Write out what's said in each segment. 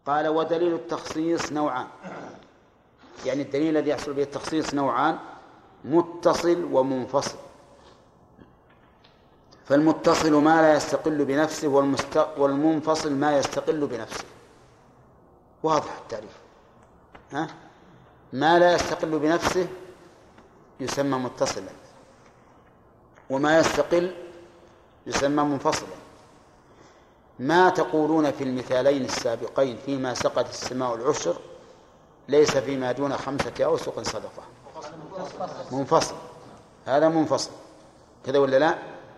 قال ودليل التخصيص نوعان، يعني الدليل الذي يحصل به التخصيص نوعان: متصل ومنفصل. فالمتصل ما لا يستقل بنفسه، والمنفصل ما يستقل بنفسه. واضح التعريف؟ ما لا يستقل بنفسه يسمى متصلا، وما يستقل يسمى منفصلا. ما تقولون في المثالين السابقين فيما سقت السماء العشر ليس فيما دون 5 أوسق صدقة؟ منفصل، هذا منفصل كذا ولا لا؟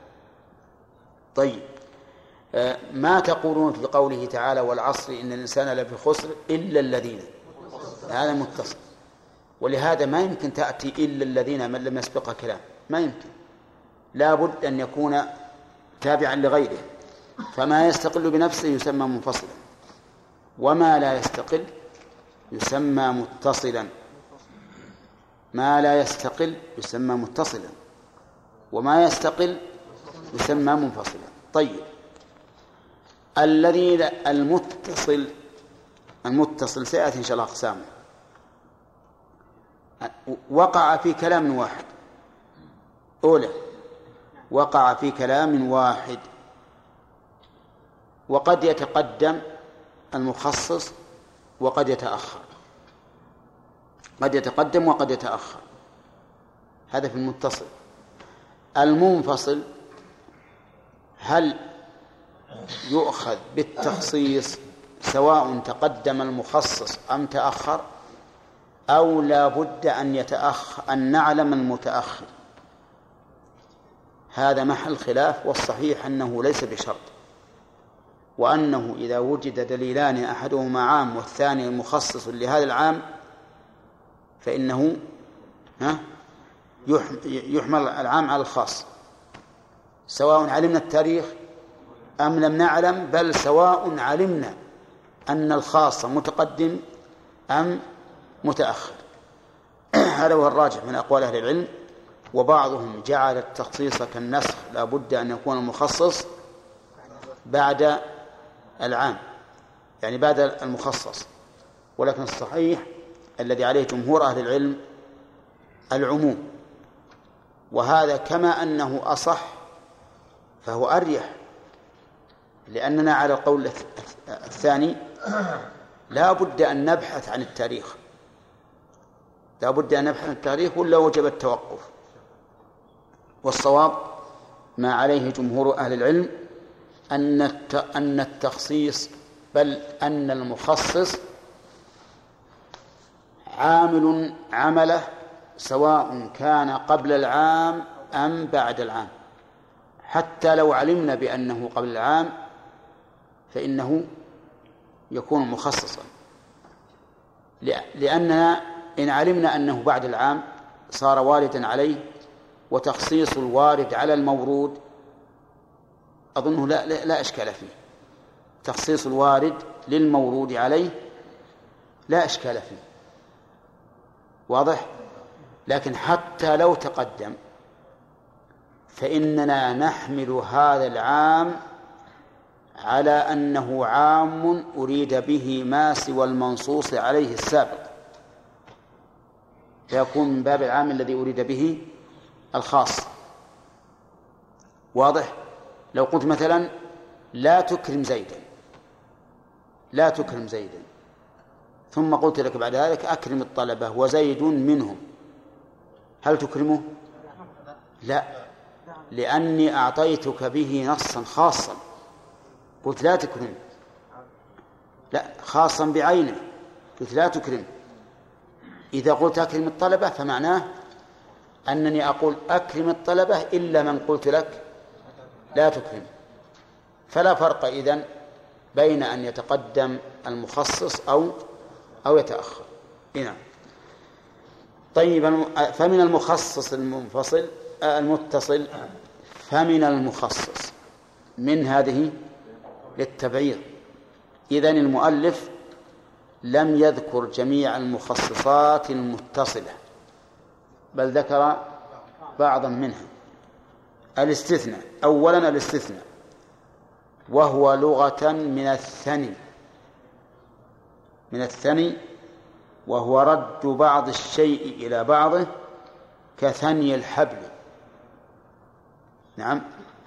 طيب، ما تقولون في قوله تعالى والعصر إن الإنسان لفي خسر إلا الذين؟ هذا متصل. ولهذا ما يمكن تأتي إلا الذين من لم يسبقها كلام، ما يمكن، لا بد أن يكون تابعا لغيره. فما يستقل بنفسه يسمى منفصلا، وما لا يستقل يسمى متصلا. ما لا يستقل يسمى متصلا، وما يستقل يسمى منفصلا. طيب، الذي المتصل سيأتي إن شاء الله أقسامه. وقع في كلام واحد. أولى، وقع في كلام واحد، وقد يتقدم المخصص وقد يتأخر، قد يتقدم وقد يتأخر. هذا في المتصل. المنفصل هل يؤخذ بالتخصيص سواء تقدم المخصص أم تأخر، أو لا بد أن نعلم المتأخر؟ هذا محل خلاف، والصحيح أنه ليس بشرط، وأنه إذا وجد دليلان أحدهما عام والثاني مخصص لهذا العام فإنه يحمل العام على الخاص، سواء علمنا التاريخ أم لم نعلم، بل سواء علمنا أن الخاص متقدم أم متأخر. هذا هو الراجح من أقوال أهل العلم. وبعضهم جعل التخصيص كالنسخ، لا بد أن يكون المخصص بعد العام، يعني بعد المخصص. ولكن الصحيح الذي عليه جمهور أهل العلم العموم، وهذا كما أنه أصح فهو أريح، لأننا على القول الثاني لا بد أن نبحث عن التاريخ، لا بد أن نبحث عن التاريخ ولا وجب التوقف. والصواب ما عليه جمهور أهل العلم أن التخصيص، بل أن المخصص عامل عمله سواء كان قبل العام أم بعد العام. حتى لو علمنا بأنه قبل العام فإنه يكون مخصصا، لأننا إن علمنا أنه بعد العام صار واردا عليه، وتخصيص الوارد على المورود أظنه لا إشكال فيه. تخصيص الوارد للمورود عليه لا إشكال فيه، واضح؟ لكن حتى لو تقدم فإننا نحمل هذا العام على أنه عام أريد به ما سوى المنصوص عليه السابق، فيكون من باب العام الذي أريد به الخاص. واضح؟ لو قلت مثلا لا تكرم زيدا، لا تكرم زيدا، ثم قلت لك بعد ذلك أكرم الطلبة وزيد منهم، هل تكرمه؟ لا، لأني أعطيتك به نصا خاصا، قلت لا تكرم، لا، خاصا بعينه، قلت لا تكرم. إذا قلت أكرم الطلبة فمعناه أنني أقول أكرم الطلبة إلا من قلت لك لا تكرم. فلا فرق إذن بين أن يتقدم المخصص أو يتأخر. هنا طيب، فمن المخصص المتصل، فمن المخصص من هذه للتبعيض. إذن المؤلف لم يذكر جميع المخصصات المتصلة، بل ذكر بعضا منها. الاستثناء، أولا الاستثناء، وهو لغة من الثني، من الثني، وهو رد بعض الشيء إلى بعضه كثني الحبل. نعم،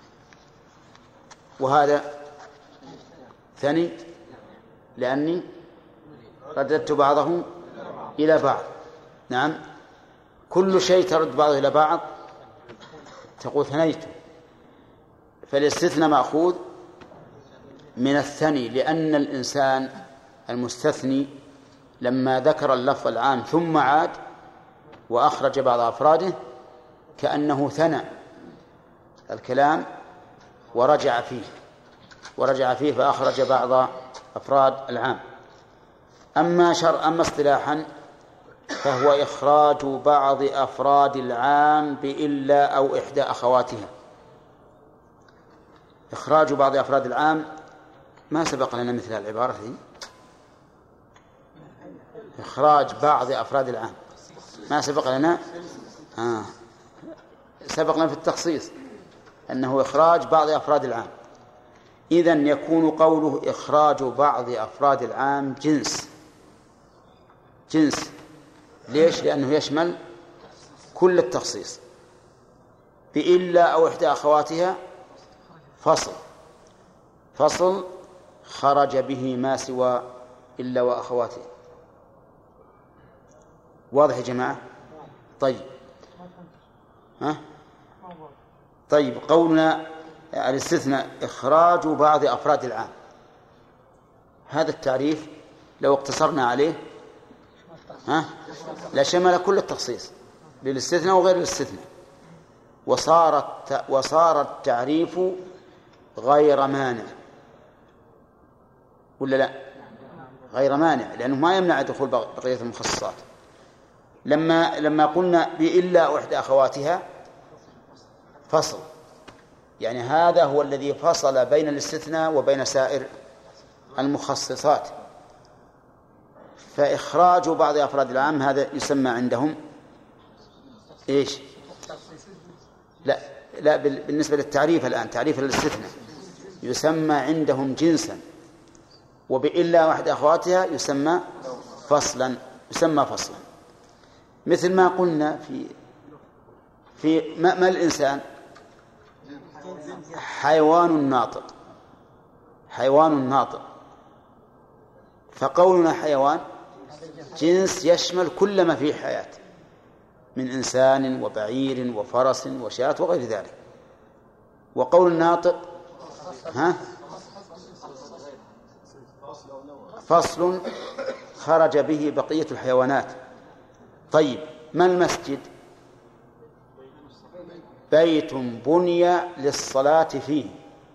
وهذا ثني لأني رددت بعضه إلى بعض. نعم، كل شيء ترد بعضه إلى بعض تقول ثنيت، فالاستثناء مأخوذ من الثني، لأن الإنسان المستثني لما ذكر اللفظ العام ثم عاد وأخرج بعض أفراده كأنه ثنى الكلام ورجع فيه فأخرج بعض أفراد العام. أما اصطلاحا فهو إخراج بعض أفراد العام بإلا أو إحدى أخواتها. إخراج بعض أفراد العام ما سبق لنا مثل العبارة هذه. إخراج بعض أفراد العام ما سبق لنا. سبق لنا في التخصيص أنه إخراج بعض أفراد العام. إذن يكون قوله إخراج بعض أفراد العام جنس. ليش؟ لأنه يشمل كل التخصيص. بإلا أو إحدى أخواتها فصل خرج به ما سوى إلا وأخواته. واضح يا جماعة؟ طيب قولنا الاستثناء إخراج بعض أفراد العام، هذا التعريف لو اقتصرنا عليه لشمل كل التخصيص للاستثناء وغير الاستثناء، وصار التعريف غير مانع، ولا لا؟ غير مانع، لأنه ما يمنع دخول بقية المخصصات. لما قلنا بإلا أو إحدى أخواتها فصل، يعني هذا هو الذي فصل بين الاستثناء وبين سائر المخصصات. فإخراج بعض أفراد العام هذا يسمى عندهم إيش؟ لا بالنسبة للتعريف الآن، تعريف الاستثناء يسمى عندهم جنسا، وبإلا واحد أخواتها يسمى فصلا. مثل ما قلنا في ما الإنسان حيوان ناطق، فقولنا حيوان جنس يشمل كل ما فيه حياة من إنسان وبعير وفرس وشاة وغير ذلك. وقول الناطق فصل خرج به بقية الحيوانات. طيب، ما المسجد؟ بيت بني للصلاة فيه.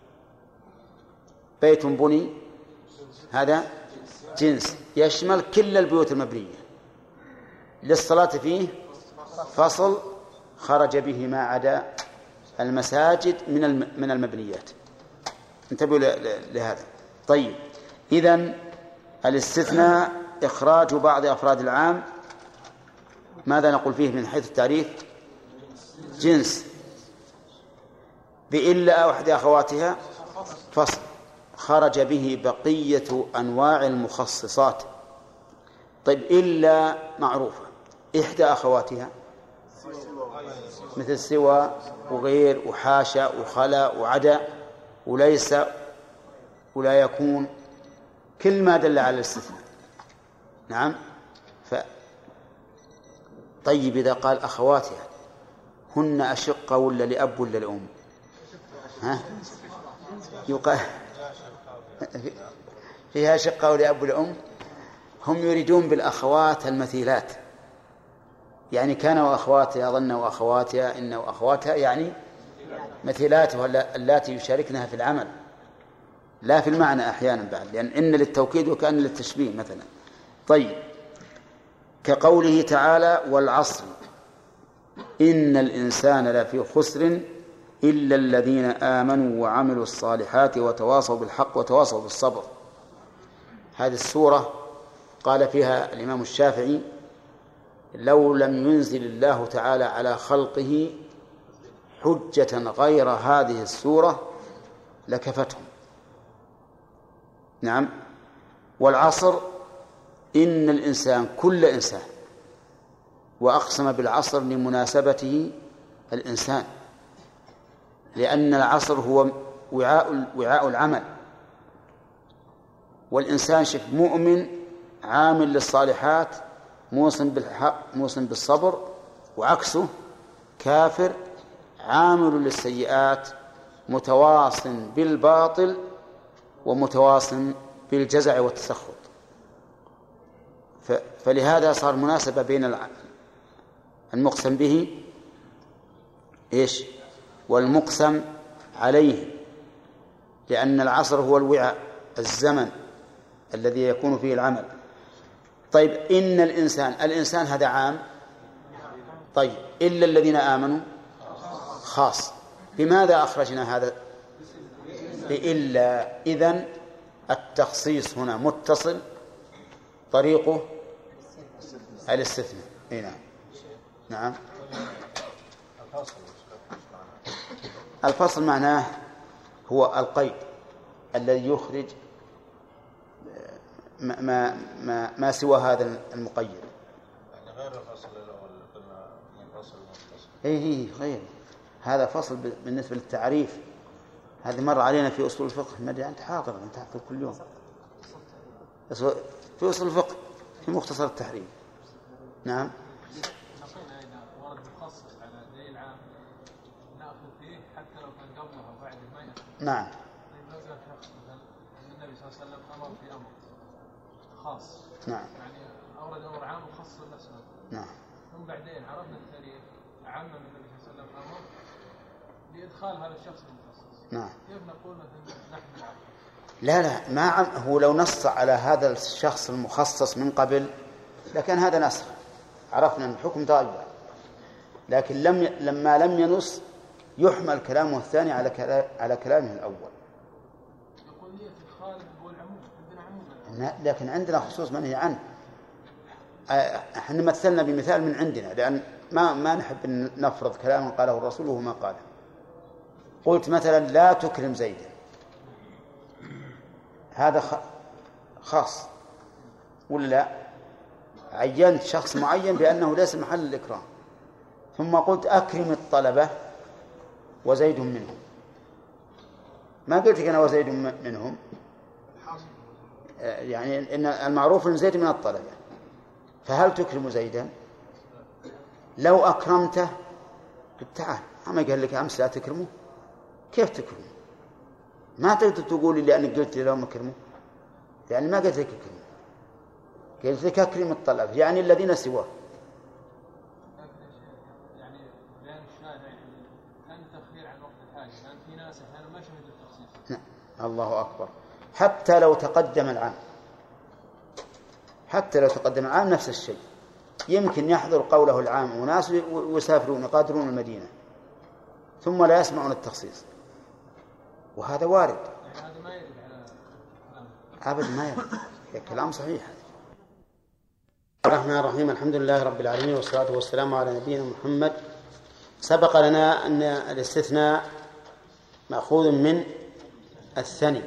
بيت بني هذا جنس يشمل كل البيوت المبنية للصلاة فيه، فصل خرج به ما عدا المساجد من المبنيات. انتبهوا لهذا. طيب، إذن الاستثناء إخراج بعض أفراد العام، ماذا نقول فيه من حيث التعريف؟ جنس. بإلا أو إحدى أخواتها فصل خرج به بقية أنواع المخصصات. طيب، إلا معروفة، إحدى أخواتها مثل سوى وغير وحاشا وخلا وعدا وليس ولا يكون، كل ما دل على الاستثناء. نعم. طيب، إذا قال أخواتها هن أشقة ولا لأب ولا لأم؟ يقال فيها شقة ولأب ولأم. هم يريدون بالأخوات المثيلات، يعني كان وأخواتها، ظن وأخواتها، إن وأخواتها، يعني مثيلاتها اللاتي يشاركنها في العمل، لا في المعنى أحيانا بعد، لأن إن للتوكيد وكأن للتشبيه مثلا. طيب، كقوله تعالى: والعصر إن الإنسان لفي خسر إلا الذين آمنوا وعملوا الصالحات وتواصوا بالحق وتواصوا بالصبر. هذه السورة قال فيها الإمام الشافعي: لو لم ينزل الله تعالى على خلقه حجة غير هذه السورة لكفتهم. نعم. والعصر إن الإنسان كل إنسان، وأقسم بالعصر لمناسبته الإنسان، لأن العصر هو وعاء العمل، والإنسان شف مؤمن عامل للصالحات موصن بالحق موصن بالصبر، وعكسه كافر عامل للسيئات متواص بالباطل ومتواص بالجزع والتسخط. فلهذا صار مناسبة بين المقسم به إيش والمقسم عليه، لأن العصر هو الوعاء الزمن الذي يكون فيه العمل. طيب إن الإنسان هذا عام، طيب إلا الذين آمنوا خاص. بماذا أخرجنا هذا؟ بإلا. إذن التخصيص هنا متصل طريقه الاستثناء. نعم نعم. الفصل معناه هو القيد الذي يخرج ما سوى هذا المقيد. يعني غير الفصل الأول قلنا منفصل ومتصل. إيه غير هذا فصل بالنسبة للتعريف. هذه مر علينا في أصول الفقه. ما أدري أنت حاضر كل يوم في أصول الفقه في مختصر التحريم. نعم. ورد مخصص على دليل عام نأخذ فيه حتى لو كان قبله أو بعده ما يأخذ. نعم. لو جاء شخص مثلا النبي صلى الله عليه وسلم أمر في أمر خاص. نعم. يعني أورد أمر عام وخص الناس. نعم. ثم بعدين عرفنا التاريخ عمم النبي صلى الله عليه وسلم أمر لإدخال هذا الشخص المخصص. نعم. كيف نقول مثلا نحن العقل؟ لا ما هو لو نص على هذا الشخص المخصص من قبل لكن هذا نسخ، عرفنا أن الحكم تغير. لكن لما لم ينص يحمل كلامه الثاني على كلامه الأول. يقول لي الخالد هو العموم، عندنا عموم. لكن عندنا خصوص منهي عنه. احنا مثلنا بمثال من عندنا، لأن ما نحب أن نفرض كلاما قاله الرسول وهو ما قاله. قلت مثلا لا تكرم زيدا، هذا خاص ولا لا؟ عينت شخص معين بأنه ليس محل الإكرام، ثم قلت أكرم الطلبة وزيد منهم. ما قلت لك أنا وزيد منهم، يعني إن المعروف أن زيد من الطلبة، فهل تكرم زيدا؟ لو أكرمته تعال، أما قال لك أمس لا تكرمه، كيف تكرمه؟ ما تقدر تقول لي لأنك قلت لي لو ما كرمه، يعني ما قلت لك اكرمه، قلت لك أكرم الطلبة يعني الذين سواه. يعني بيان الشارع كان تخيير عن وقت الحاجة، لأن في ناس أحيانا ما شهدوا التخصيص. نعم. الله أكبر. حتى لو تقدم العام نفس الشيء، يمكن يحضر قوله العام وناس ويسافرون يقادرون المدينة ثم لا يسمعون التخصيص، وهذا وارد. يعني هذا ما يرد على أبدا ما يرد. كلام صحيح. الرحمن الرحيم. الحمد لله رب العالمين، والصلاة والسلام على نبينا محمد. سبق لنا أن الاستثناء مأخوذ من الثني،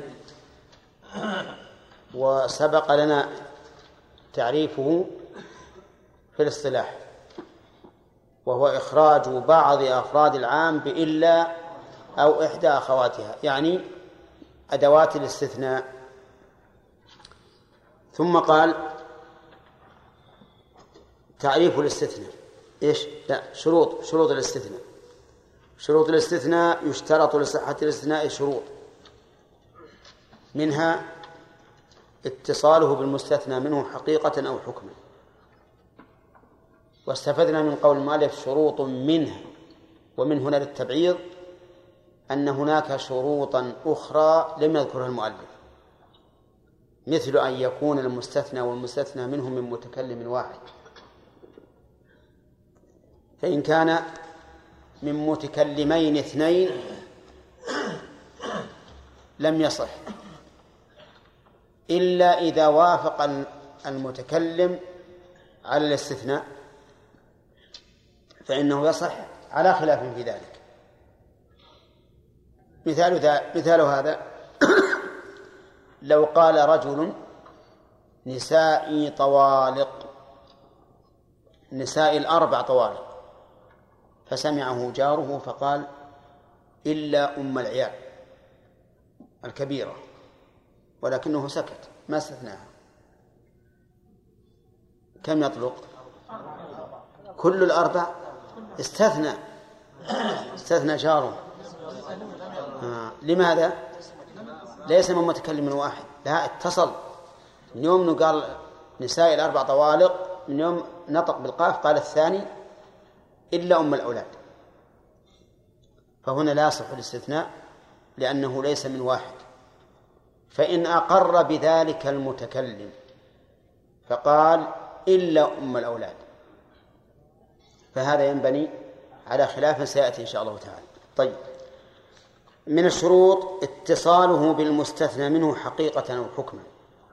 وسبق لنا تعريفه في الاصطلاح، وهو إخراج بعض أفراد العام بإلا أو إحدى أخواتها، يعني أدوات الاستثناء. ثم قال تعريف الاستثناء إيش؟ لا، شروط الاستثناء. شروط الاستثناء يشترط لصحة الاستثناء شروط، منها اتصاله بالمستثنى منه حقيقة أو حكما. واستفدنا من قول المؤلف شروط منها، ومن هنا للتبعيض أن هناك شروطا أخرى لم يذكرها المؤلف، مثل أن يكون المستثنى والمستثنى منه من متكلم واحد، فإن كان من متكلمين اثنين لم يصح إلا إذا وافق المتكلم على الاستثناء، فإنه يصح على خلاف في ذلك. مثال هذا لو قال رجل نسائي طوالق، نسائي الأربع طوالق، فسمعه جاره فقال إلا أم العيال الكبيرة، ولكنه سكت ما استثناها. كم يطلق؟ كل الأربع استثنى جاره. لماذا؟ ليس من متكلم واحد، لا، اتصل. من يوم قال نساء الأربع طوالق، من يوم نطق بالقاف قال الثاني إلا أم الأولاد، فهنا لا يصح الاستثناء لأنه ليس من واحد. فإن أقر بذلك المتكلم فقال إلا أم الأولاد، فهذا ينبني على خلاف سيأتي إن شاء الله تعالى. طيب، من الشروط اتصاله بالمستثنى منه حقيقة أو حكما،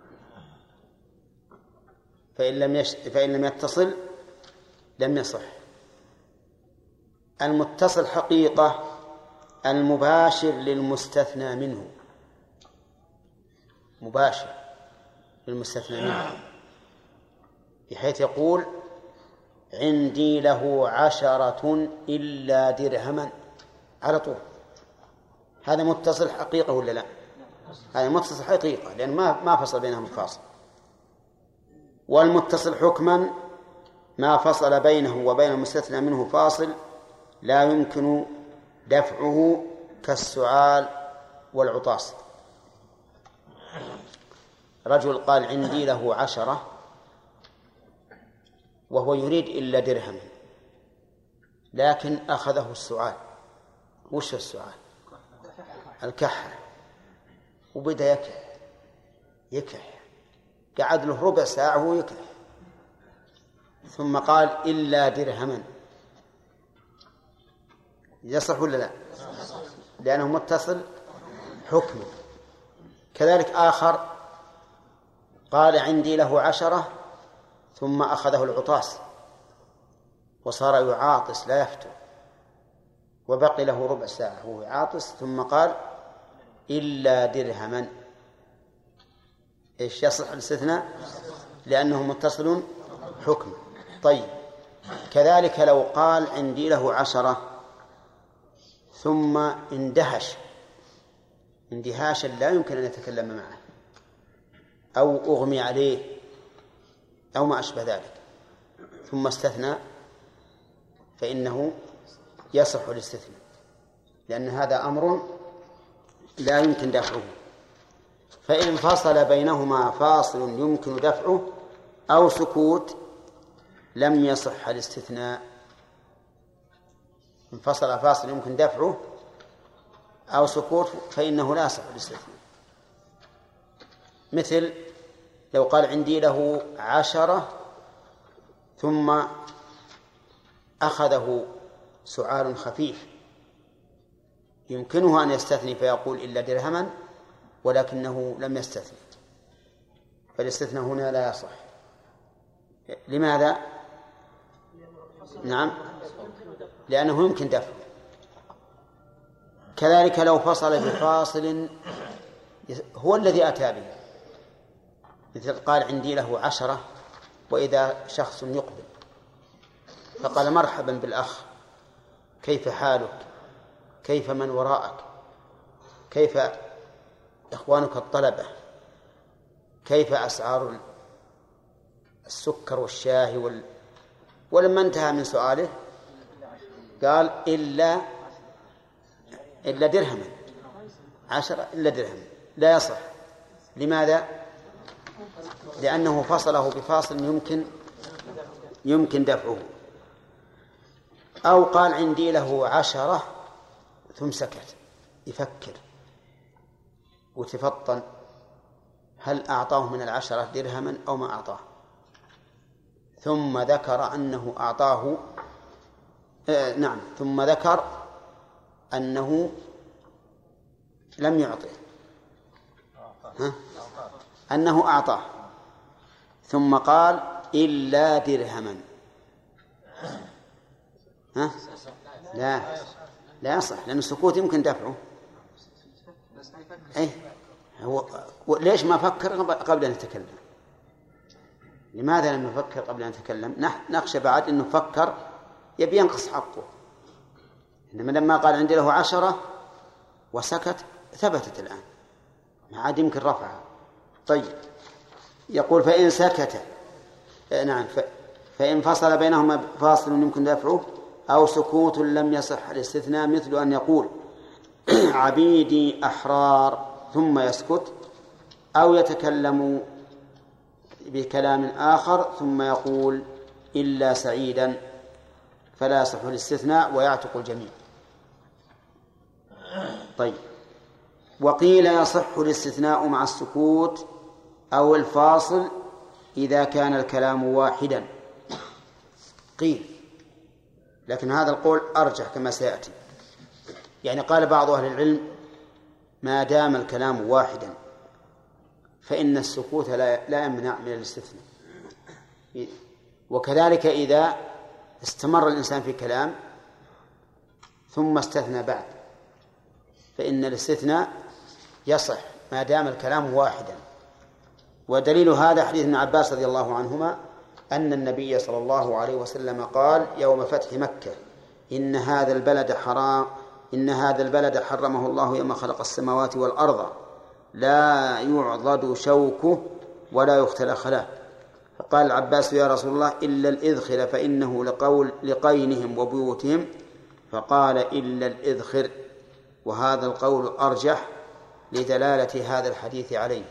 فإن لم يتصل لم يصح. المتصل حقيقة المباشر للمستثنى منه، مباشر للمستثنى منه، بحيث يقول عندي له 10 إلا درهما على طول، هذا متصل حقيقة ولا لا؟ هذا متصل حقيقة، لأن ما فصل بينهم الفاصل. والمتصل حكما ما فصل بينه وبين المستثنى منه فاصل لا يمكن دفعه كالسعال والعطاس. رجل قال عندي له 10 وهو يريد إلا درهما، لكن أخذه السعال. وش السعال؟ الكحة، وبدأ يكح قعد له ربع ساعة وهو يكح، ثم قال إلا درهما، يصح ولا لا؟ لأنه متصل حكم. كذلك آخر قال عندي له 10 ثم أخذه العطاس وصار يعاطس لا يفتر، وبقي له ربع ساعة وهو يعاطس، ثم قال إلا درهما، إيش يصح الاستثناء؟ لأنه متصل حكم. طيب، كذلك لو قال عندي له 10 ثم اندهش اندهاشا لا يمكن أن يتكلم معه، أو أغمي عليه أو ما أشبه ذلك، ثم استثنى، فإنه يصح الاستثناء، لأن هذا أمر لا يمكن دفعه. فإن فصل بينهما فاصل يمكن دفعه أو سكوت لم يصح الاستثناء. إن فصل فاصل يمكن دفعه أو سكوت فإنه لا يصح الاستثناء. مثل لو قال عندي له 10 ثم أخذه سعال خفيف، يمكنه أن يستثني فيقول إلا درهما، ولكنه لم يستثني، فالاستثناء هنا لا يصح. لماذا؟ نعم، لأنه يمكن دفعه. كذلك لو فصل بفاصل هو الذي أتى به، مثل قال عندي له 10 وإذا شخص يقبل فقال مرحبا بالأخ، كيف حالك؟ كيف من وراءك؟ كيف إخوانك الطلبة؟ كيف أسعار السكر والشاي ولما انتهى من سؤاله قال إلا درهما، 10 إلا درهما، لا يصح. لماذا؟ لأنه فصله بفاصل يمكن دفعه. أو قال عندي له 10 ثم سكت يفكر وتفطن هل أعطاه من 10 درهما أو ما أعطاه، ثم ذكر أنه أعطاه ثم ذكر أنه لم يعطه، أنه أعطاه، ثم قال إلا درهما، لا يصح، لأن السكوت يمكن دفعه. هو ليش ما فكر قبل أن يتكلم؟ لماذا لم يفكر قبل أن يتكلم؟ نخشى بعد أنه فكر يبي ينقص حقه، إنما لما قال عندي له 10 وسكت ثبتت الآن، ما عاد يمكن رفعها. طيب، يقول فإن سكت، نعم، فإن فصل بينهما فاصل يمكن دفعه أو سكوت لم يصح الاستثناء، مثل أن يقول عبيدي أحرار ثم يسكت، أو يتكلم بكلام آخر ثم يقول إلا سعيدا، فلا يصح الاستثناء ويعتق الجميع. طيب، وقيل يصح الاستثناء مع السكوت أو الفاصل إذا كان الكلام واحدا. قيل، لكن هذا القول أرجح كما سيأتي. يعني قال بعض أهل العلم ما دام الكلام واحدا فإن السكوت لا يمنع من الاستثناء، وكذلك إذا استمر الإنسان في كلام ثم استثنى بعد فإن الاستثناء يصح ما دام الكلام واحدا. ودليل هذا حديث ابن عباس رضي الله عنهما أن النبي صلى الله عليه وسلم قال يوم فتح مكة إن هذا البلد حرمه الله يوم خلق السماوات والأرض لا يعضد شوكه ولا يختل خلاه. فقال العباس يا رسول الله إلا الإذخر فإنه لقينهم وبيوتهم، فقال إلا الإذخر، وهذا القول أرجح لدلالة هذا الحديث عليه.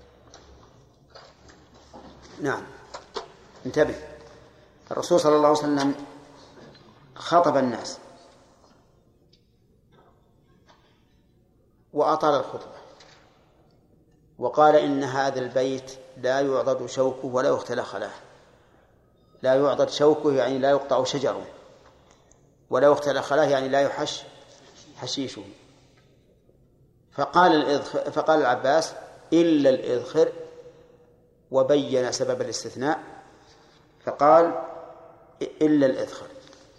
نعم، انتبه، الرسول صلى الله عليه وسلم خطب الناس وأطال الخطبة وقال إن هذا البيت لا يعضد شوكه ولا يختل خلاه. لا يعضد شوكه يعني لا يقطع شجره، ولا يختل خلاه يعني لا يحش حشيشه. فقال العباس إلا الإذخر، وبين سبب الاستثناء فقال إلا الإذخر،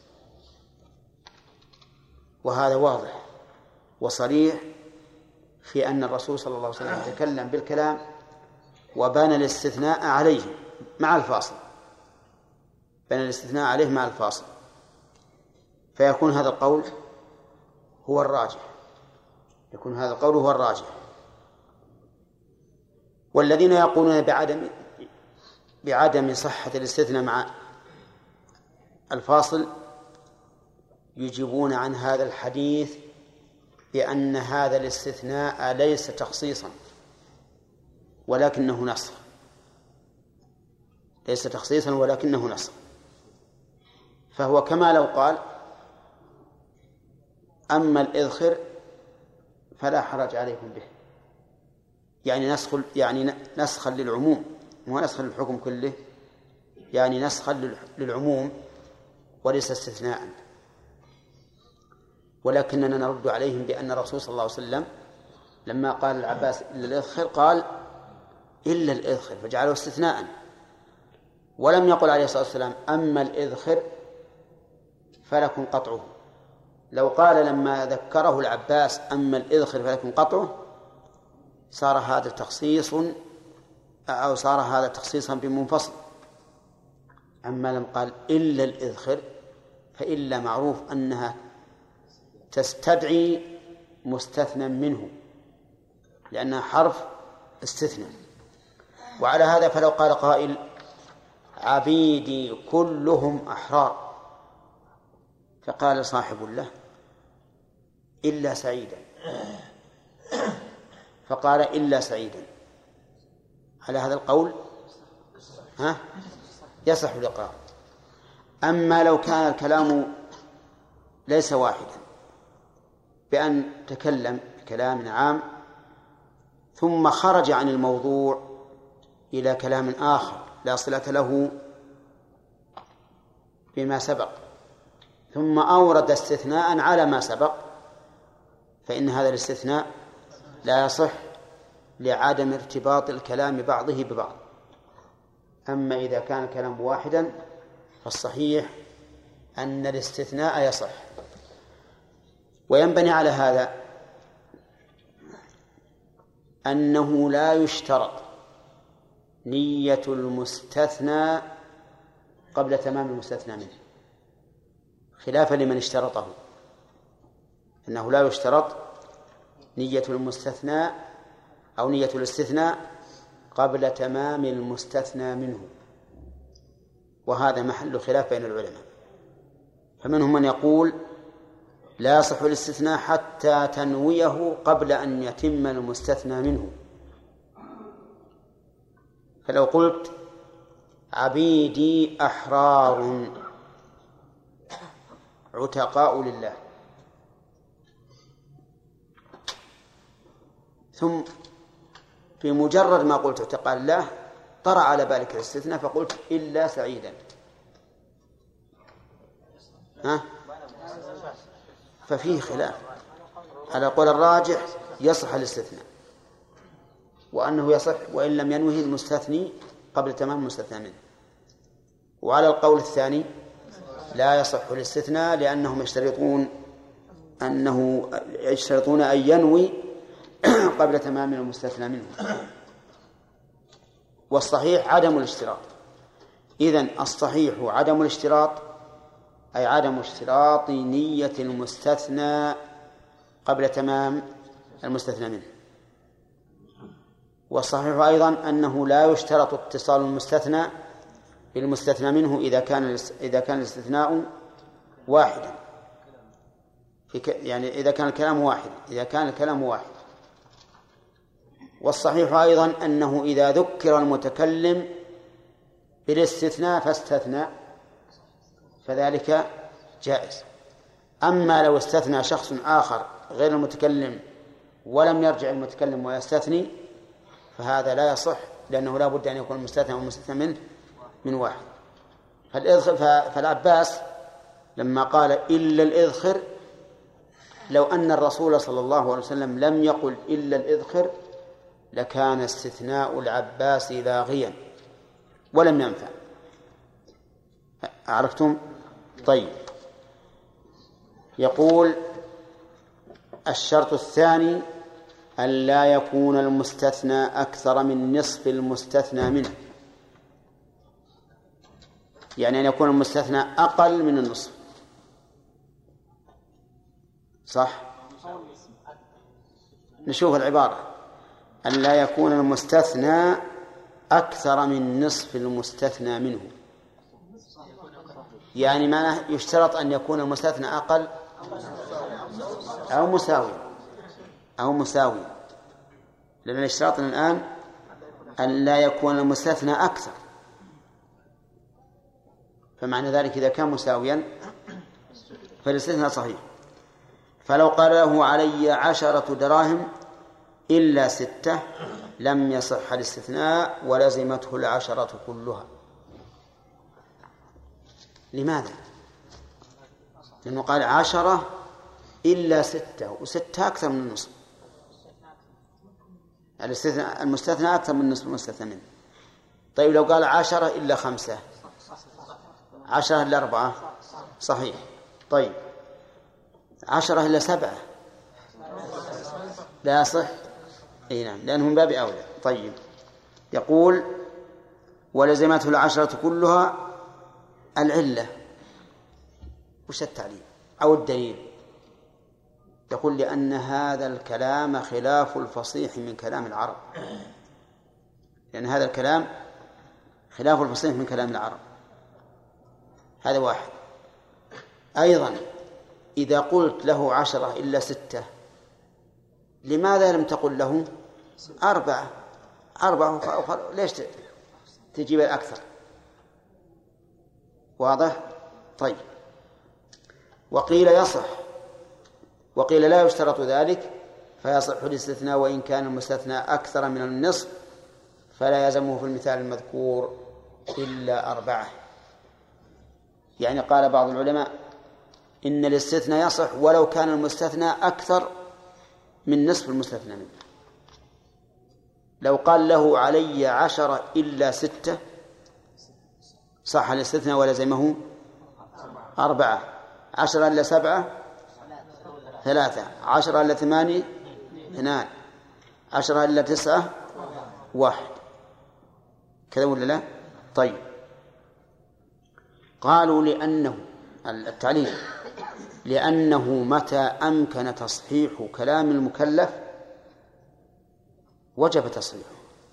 وهذا واضح وصريح في أن الرسول صلى الله عليه وسلم يتكلم بالكلام وبنى الاستثناء عليه مع الفاصل، بنى الاستثناء عليه مع الفاصل، فيكون هذا القول هو الراجح، يكون هذا القول هو الراجح. والذين يقولون بعدم صحة الاستثناء مع الفاصل يجيبون عن هذا الحديث بأن هذا الاستثناء ليس تخصيصا ولكنه نسخ، ليس تخصيصا ولكنه نسخ. فهو كما لو قال أما الإذخر فلا حرج عليكم به، يعني نسخا للعموم ونسخا للحكم كله، يعني نسخا للعموم وليس استثناء. ولكننا نرد عليهم بأن الرسول صلى الله عليه وسلم لما قال العباس إلا الإذخر قال إلا الإذخر فجعله استثناء، ولم يقل عليه الصلاة والسلام أما الإذخر فلكم قطعه. لو قال لما ذكره العباس أما الإذخر فلكم قطعه صار هذا تخصيص أو صار هذا تخصيصا بمنفصل. أما لم قال إلا الإذخر فإلا معروف أنها تستدعي مستثنى منه لأنها حرف استثناء. وعلى هذا فلو قال قائل عبيدي كلهم أحرار، فقال صاحب له إلا سعيدا، فقال إلا سعيدا، على هذا القول يصح الإقرار. أما لو كان الكلام ليس واحدا بأن تكلم بكلام عام ثم خرج عن الموضوع إلى كلام آخر لا صلة له بما سبق ثم أورد استثناء على ما سبق، فإن هذا الاستثناء لا يصح لعدم ارتباط الكلام بعضه ببعض. أما إذا كان الكلام واحدا فالصحيح أن الاستثناء يصح. وينبني على هذا أنه لا يشترط نية المستثنى قبل تمام المستثنى منه، خلافا لمن اشترطه، أنه لا يشترط نية المستثنى أو نية الاستثناء قبل تمام المستثنى منه، وهذا محل خلاف بين العلماء. فمنهم من يقول لا يصح الاستثناء حتى تنويه قبل أن يتم المستثنى منه. فلو قلت عبيدي أحرار عتقاء لله، ثم في مجرد ما قلت عتقاء لله طرأ على بالك الاستثناء فقلت إلا سعيدا، ففيه خلاف. على قول الراجح يصح الاستثناء، وأنه يصح وإن لم ينوه المستثني قبل تمام المستثنى منه. وعلى القول الثاني لا يصح الاستثناء، لأنهم يشترطون أن ينوي قبل تمام المستثنى منه، والصحيح عدم الاشتراط. إذن الصحيح عدم الاشتراط، أي عدم اشتراط نية المستثنى قبل تمام المستثنى منه. والصحيح أيضا أنه لا يشترط اتصال المستثنى بالمستثنى منه إذا كان الاستثناء واحدا، يعني إذا كان الكلام واحد. والصحيح أيضا أنه إذا ذكر المتكلم بالاستثناء فاستثنى فذلك جائز. أما لو استثنى شخص آخر غير المتكلم ولم يرجع المتكلم ويستثني فهذا لا يصح، لأنه لا بد أن يكون المستثنى والمستثنى منه من واحد. فالعباس لما قال إلا الإذخر، لو أن الرسول صلى الله عليه وسلم لم يقل إلا الإذخر لكان استثناء العباس لاغيا ولم ينفع. عرفتم؟ طيب، يقول الشرط الثاني أن لا يكون المستثنى أكثر من نصف المستثنى منه، يعني أن يكون المستثنى أقل من النصف. صح؟ نشوف العبارة: أن لا يكون المستثنى أكثر من نصف المستثنى منه، يعني ما يشترط أن يكون المستثنى أقل أو مساوي، لأن اشترطنا الآن أن لا يكون المستثنى أكثر، فمعنى ذلك إذا كان مساويا فالاستثناء صحيح. فلو قال له علي 10 دراهم إلا 6 لم يصح الاستثناء ولزمته 10 كلها. لماذا؟ لأنه قال 10 إلا 6، و6 أكثر من النصف. المستثنى أكثر من النصف المستثنى منه. طيب لو قال 10 إلا 5، 10 إلا 4 صحيح. طيب 10 إلا 7 لا يصح. أي نعم، لأنه من باب أولى. طيب، يقول ولزمته 10 كلها. العلة وش التعليل أو الدليل؟ يقول لأن هذا الكلام خلاف الفصيح من كلام العرب، لأن هذا الكلام خلاف الفصيح من كلام العرب. هذا واحد. أيضا إذا قلت له 10 إلا 6 لماذا لم تقل له 4؟ ليش تجيب الأكثر؟ واضح؟ طيب، وقيل يصح وقيل لا يشترط ذلك، فيصح الاستثناء وإن كان المستثنى أكثر من النصف، فلا يلزمه في المثال المذكور إلا 4. يعني قال بعض العلماء إن الاستثناء يصح ولو كان المستثنى أكثر من نصف المستثنى منه. لو قال له علي 10 إلا 6 صح الاستثناء ولزمه 4. 10 إلا 7 3. 10 إلا 8 2. 10 إلا 9 1. كذا ولا لا؟ طيب، قالوا لأنه التعليل لأنه متى أمكن تصحيح كلام المكلف وجب تصحيحه،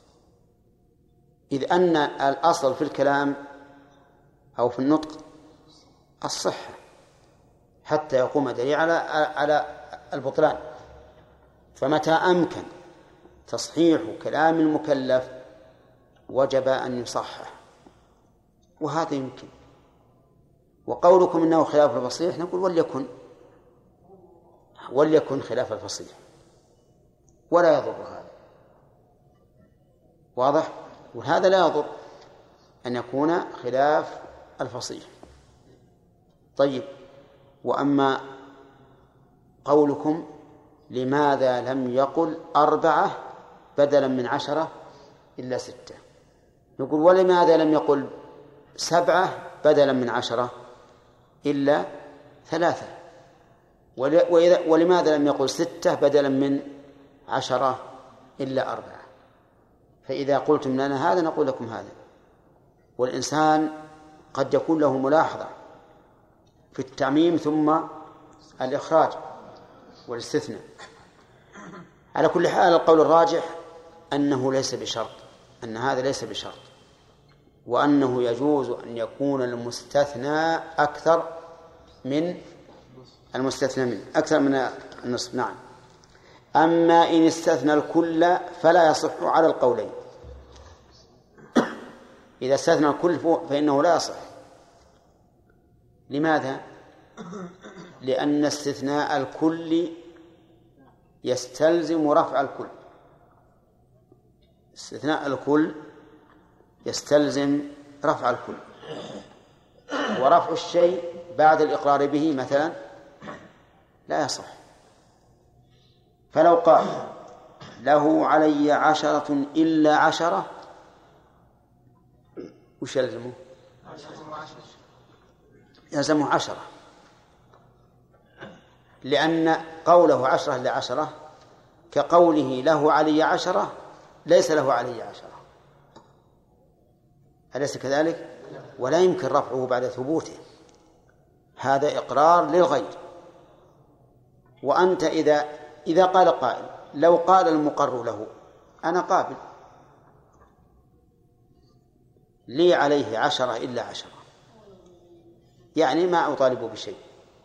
إذ أن الأصل في الكلام أو في النطق الصحة حتى يقوم دليل على البطلان. فمتى أمكن تصحيح كلام المكلف وجب أن يصحح، وهذا يمكن. وقولكم إنه خلاف الفصيح نقول وليكن خلاف الفصيح ولا يضر هذا، واضح؟ وهذا لا يضر أن يكون خلاف الفصيح. طيب، وأما قولكم لماذا لم يقل 4 بدلا من 10 إلا 6، نقول ولماذا لم يقل 7 بدلا من 10 إلا 3، ولماذا لم يقل 6 بدلا من 10 إلا 4. فإذا قلتم لنا هذا نقول لكم هذا. والإنسان قد يكون له ملاحظة في التعميم ثم الإخراج والاستثناء. على كل حال القول الراجح أنه ليس بشرط، أن هذا ليس بشرط، وأنه يجوز أن يكون المستثنى أكثر من المستثنى منه، أكثر من النصف. نعم. أما إن استثنى الكل فلا يصح على القولين. إذا استثنى الكل فإنه لا يصح. لماذا؟ لأن استثناء الكل يستلزم رفع الكل. استثناء الكل يستلزم رفع الكل، ورفع الشيء بعد الإقرار به مثلا لا يصح. فلو قال له علي 10 إلا 10 وش يلزمه؟ يلزمه 10، لأن قوله 10 إلا 10 كقوله له علي 10 ليس له علي 10، أليس كذلك؟ ولا يمكن رفعه بعد ثبوته، هذا إقرار للغير. وأنت إذا قال قائل لو قال المقر له أنا قابل لي عليه 10 إلا 10، يعني ما أطالب بشيء،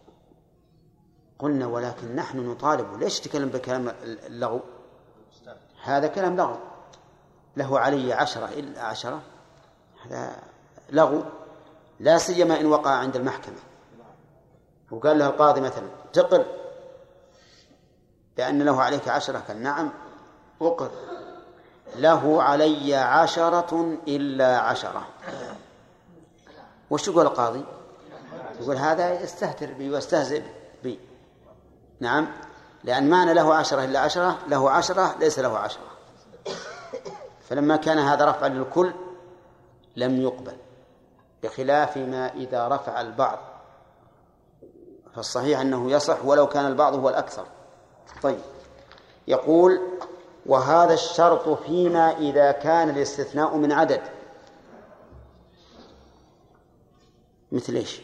قلنا ولكن نحن نطالب. ليش تكلم بكلام اللغو؟ هذا كلام لغو. له علي 10 إلا 10، هذا لغو، لا سيما إن وقع عند المحكمة وقال له القاضي مثلا تقر لأن له عليك 10، قال نعم أقر. له علي 10 إلا 10، وش يقول القاضي؟ يقول هذا يستهتر بي ويستهزئ بي. نعم، لأن معنى له 10 إلا 10 له 10 ليس له 10. فلما كان هذا رفع للكل لم يقبل، بخلاف ما إذا رفع البعض فالصحيح أنه يصح ولو كان البعض هو الأكثر. طيب، يقول وهذا الشرط فيما إذا كان الاستثناء من عدد. مثل إيش؟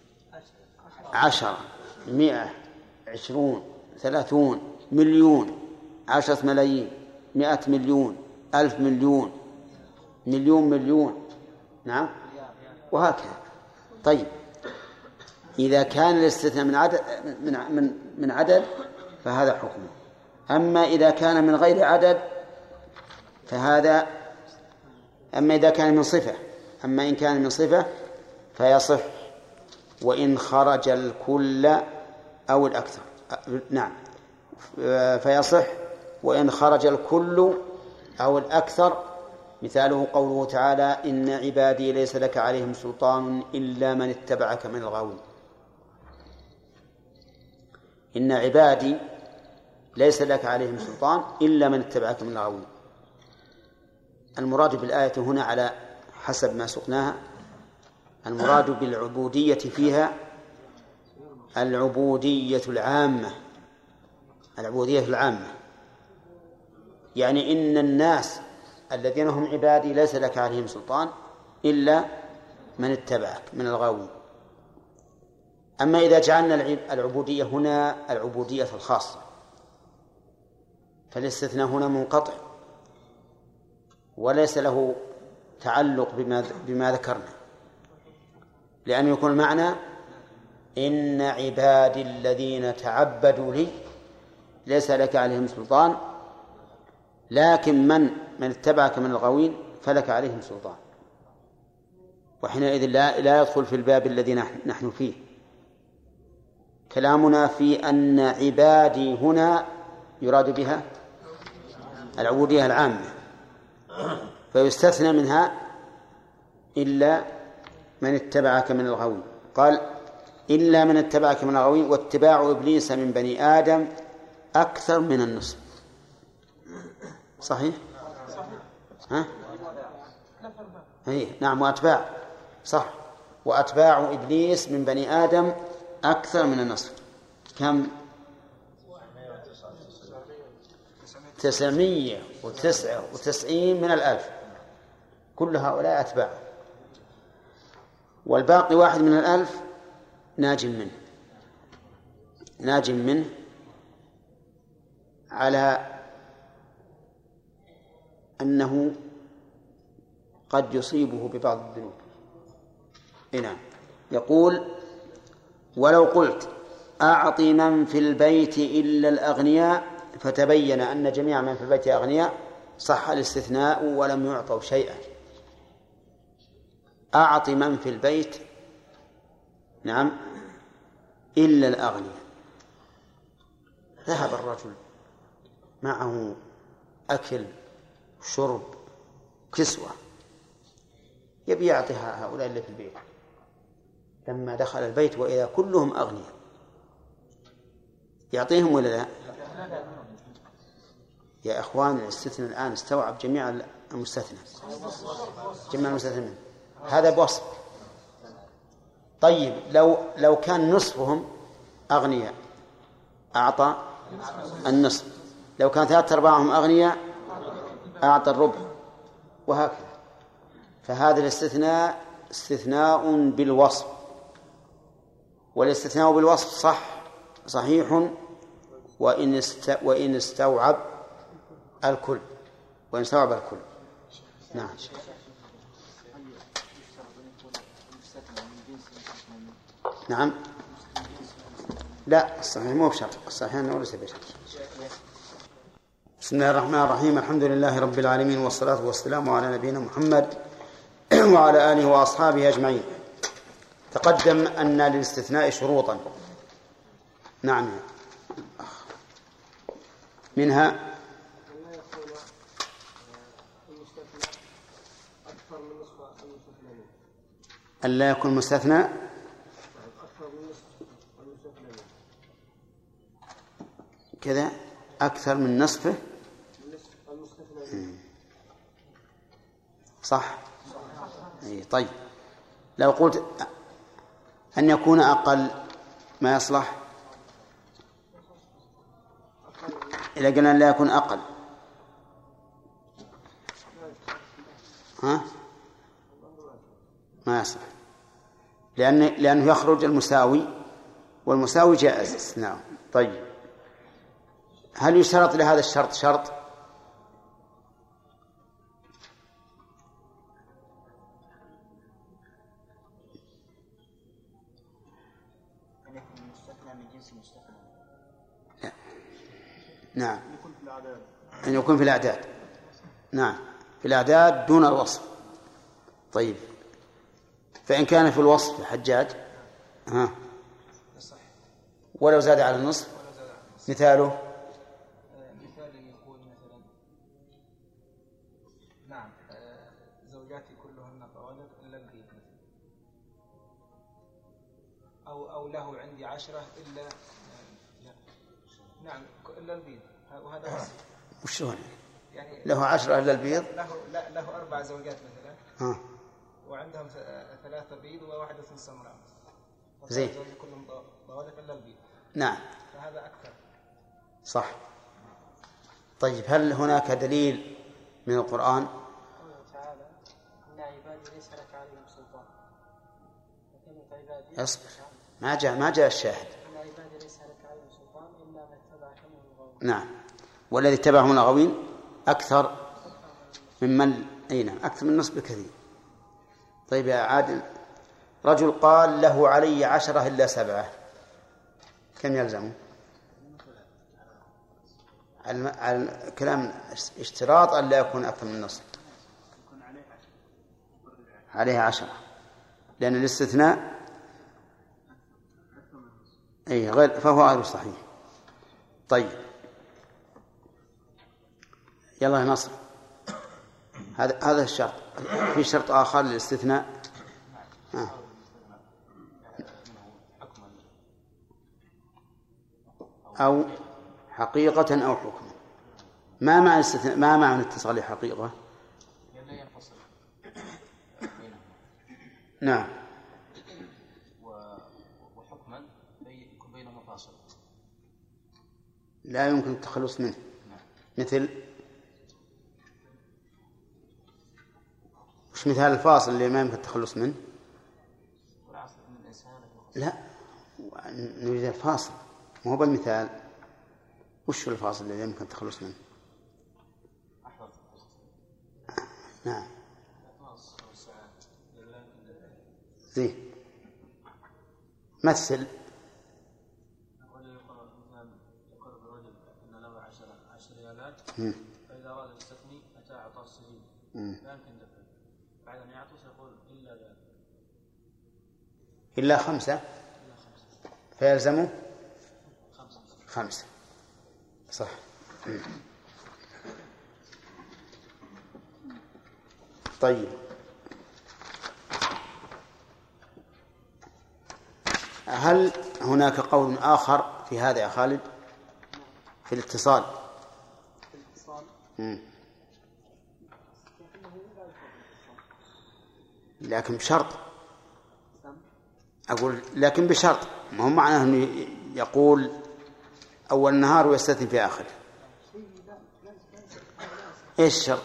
10 100 20 30 مليون 10 ملايين 100 مليون 1000 مليون مليون. نعم، وهكذا. طيب، إذا كان الاستثناء من عدد فهذا حكمه. أما إذا كان من غير عدد فهذا، أما إذا كان من صفة، أما إن كان من صفة فيصح وإن خرج الكل أو الأكثر. نعم، فيصح وإن خرج الكل أو الأكثر. مثاله قوله تعالى إن عبادي ليس لك عليهم سلطان إلا من اتبعك من الغاوين. إن عبادي ليس لك عليهم سلطان إلا من اتبعك من الغاوين. المراد بالآية هنا على حسب ما سقناها، المراد بالعبودية فيها العبودية العامة، العبودية العامة، يعني إن الناس الذين هم عبادي ليس لك عليهم سلطان إلا من اتبعك من الغاوين. أما إذا جعلنا العبودية هنا العبودية الخاصة فالاستثناء هنا منقطع وليس له تعلق بما ذكرنا، لأن يكون المعنى إن عبادي الذين تعبدوا لي ليس لك عليهم سلطان، لكن من اتبعك من الغاوين فلك عليهم سلطان، وحينئذ لا يدخل في الباب الذي نحن فيه. كلامنا في أن عبادي هنا يراد بها العبودية العامة، فيستثنى منها إلا من اتبعك من الغاوين. قال إلا من اتبعك من الغاوين واتباع إبليس من بني آدم أكثر من النصف. صحيح؟ ها؟ نعم، وأتباع صح، وأتباع إبليس من بني آدم أكثر من النصف. كم؟ 999 من 1000، كل هؤلاء أتباع، والباقي 1 من 1000 ناج منه على أنه قد يصيبه ببعض الذنوب. نعم، يقول ولو قلت أعطي من في البيت إلا الأغنياء فتبين أن جميع من في البيت أغنياء صح الاستثناء ولم يعطوا شيئا. أعطي من في البيت، نعم، إلا الأغنياء. ذهب الرجل معه أكل شرب كسوة يبي يعطيها هؤلاء اللي في البيت، لما دخل البيت وإذا كلهم أغنياء يعطيهم ولا لا؟ يا أخوان الاستثناء الآن استوعب جميع المستثنى، جميع المستثنى منه، هذا بوصف. طيب لو كان نصفهم أغنياء أعطى النصف، لو كان 3/4 أغنياء أعطى الربع، وهكذا. فهذا الاستثناء استثناء بالوصف، والاستثناء بالوصف صحيح وإن استوعب الكل، نعم. نعم، لا الصحيح مو بشرط، الصحيح أنه ليس بشرط. بسم الله الرحمن الرحيم، الحمد لله رب العالمين، والصلاة والسلام على نبينا محمد وعلى آله وأصحابه أجمعين. تقدم أن للاستثناء شروطا، نعم، منها أن لا يكون مستثنى كذا أكثر من نصفه، صح؟ طيب لو قلت أن يكون أقل ما يصلح؟ إذا قلنا لا يكون أقل ما يصلح، لأنه يخرج المساوي، والمساوي جائز استثناء. طيب هل يشترط لهذا الشرط شرط؟ لا. نعم، أن يكون في الأعداد، نعم، في الأعداد دون الوصف. طيب فإن كان في الوصف حجاج ولو زاد على النصف، مثاله يقول مثلا نعم زوجاتي كلهن طوالق إلا البيت، أو له عندي 10 إلا نعم إلا البيض، وهذا وصف. وشلون يعني له 10 إلا البيض؟ له 4 زوجات مثلا وعندهم 3 بيض وواحدة سمراء، زين، كلهم طوالق إلا البيض، نعم، فهذا أكثر، صح. طيب هل هناك دليل من القرآن؟ قوله تعالى إن عبادي ليس لك عليهم سلطان. اصبر، ما جاء الشاهد. إن عبادي ليس لك عليهم سلطان إلا من اتبعك من الغاوين. نعم، والذي اتبعهم الغاوين أكثر ممن أكثر من النص بكثير. طيب يا عادل، رجل قال له علي 10 إلا 7، كم يلزمه؟ على كلام اشتراط أن لا يكون أكثر من النصف. عليه 10، لأن الاستثناء غير، فهو غير صحيح. طيب يلا يا نصر، هذا الشرط. في شرط آخر للاستثناء أو حقيقة أو حكما. ما معنى الاستثناء؟ ما معنى الاتصال حقيقة؟ نعم. وحكما يكون بينهما فاصل لا يمكن التخلص منه. مثل وش مثال الفاصل اللي ما يمكن التخلص منه؟ لا، نريد الفاصل، مو بالمثال. وش الفاصل اللي يمكن التخلص منه؟ نعم زين. مثل يقول الرجل أن له 10 ريالات، فإذا أراد يستثني أتى أعطاه السجين، لا يمكن دفعه. بعد أن يعطي سيقول إلا 5 فيلزمه 5. صح. طيب هل هناك قول آخر في هذا يا خالد في الاتصال؟ لكن بشرط، أقول لكن بشرط، ما هو معناه أنه يقول أول النهار ويستثني في آخره. إيش الشرط؟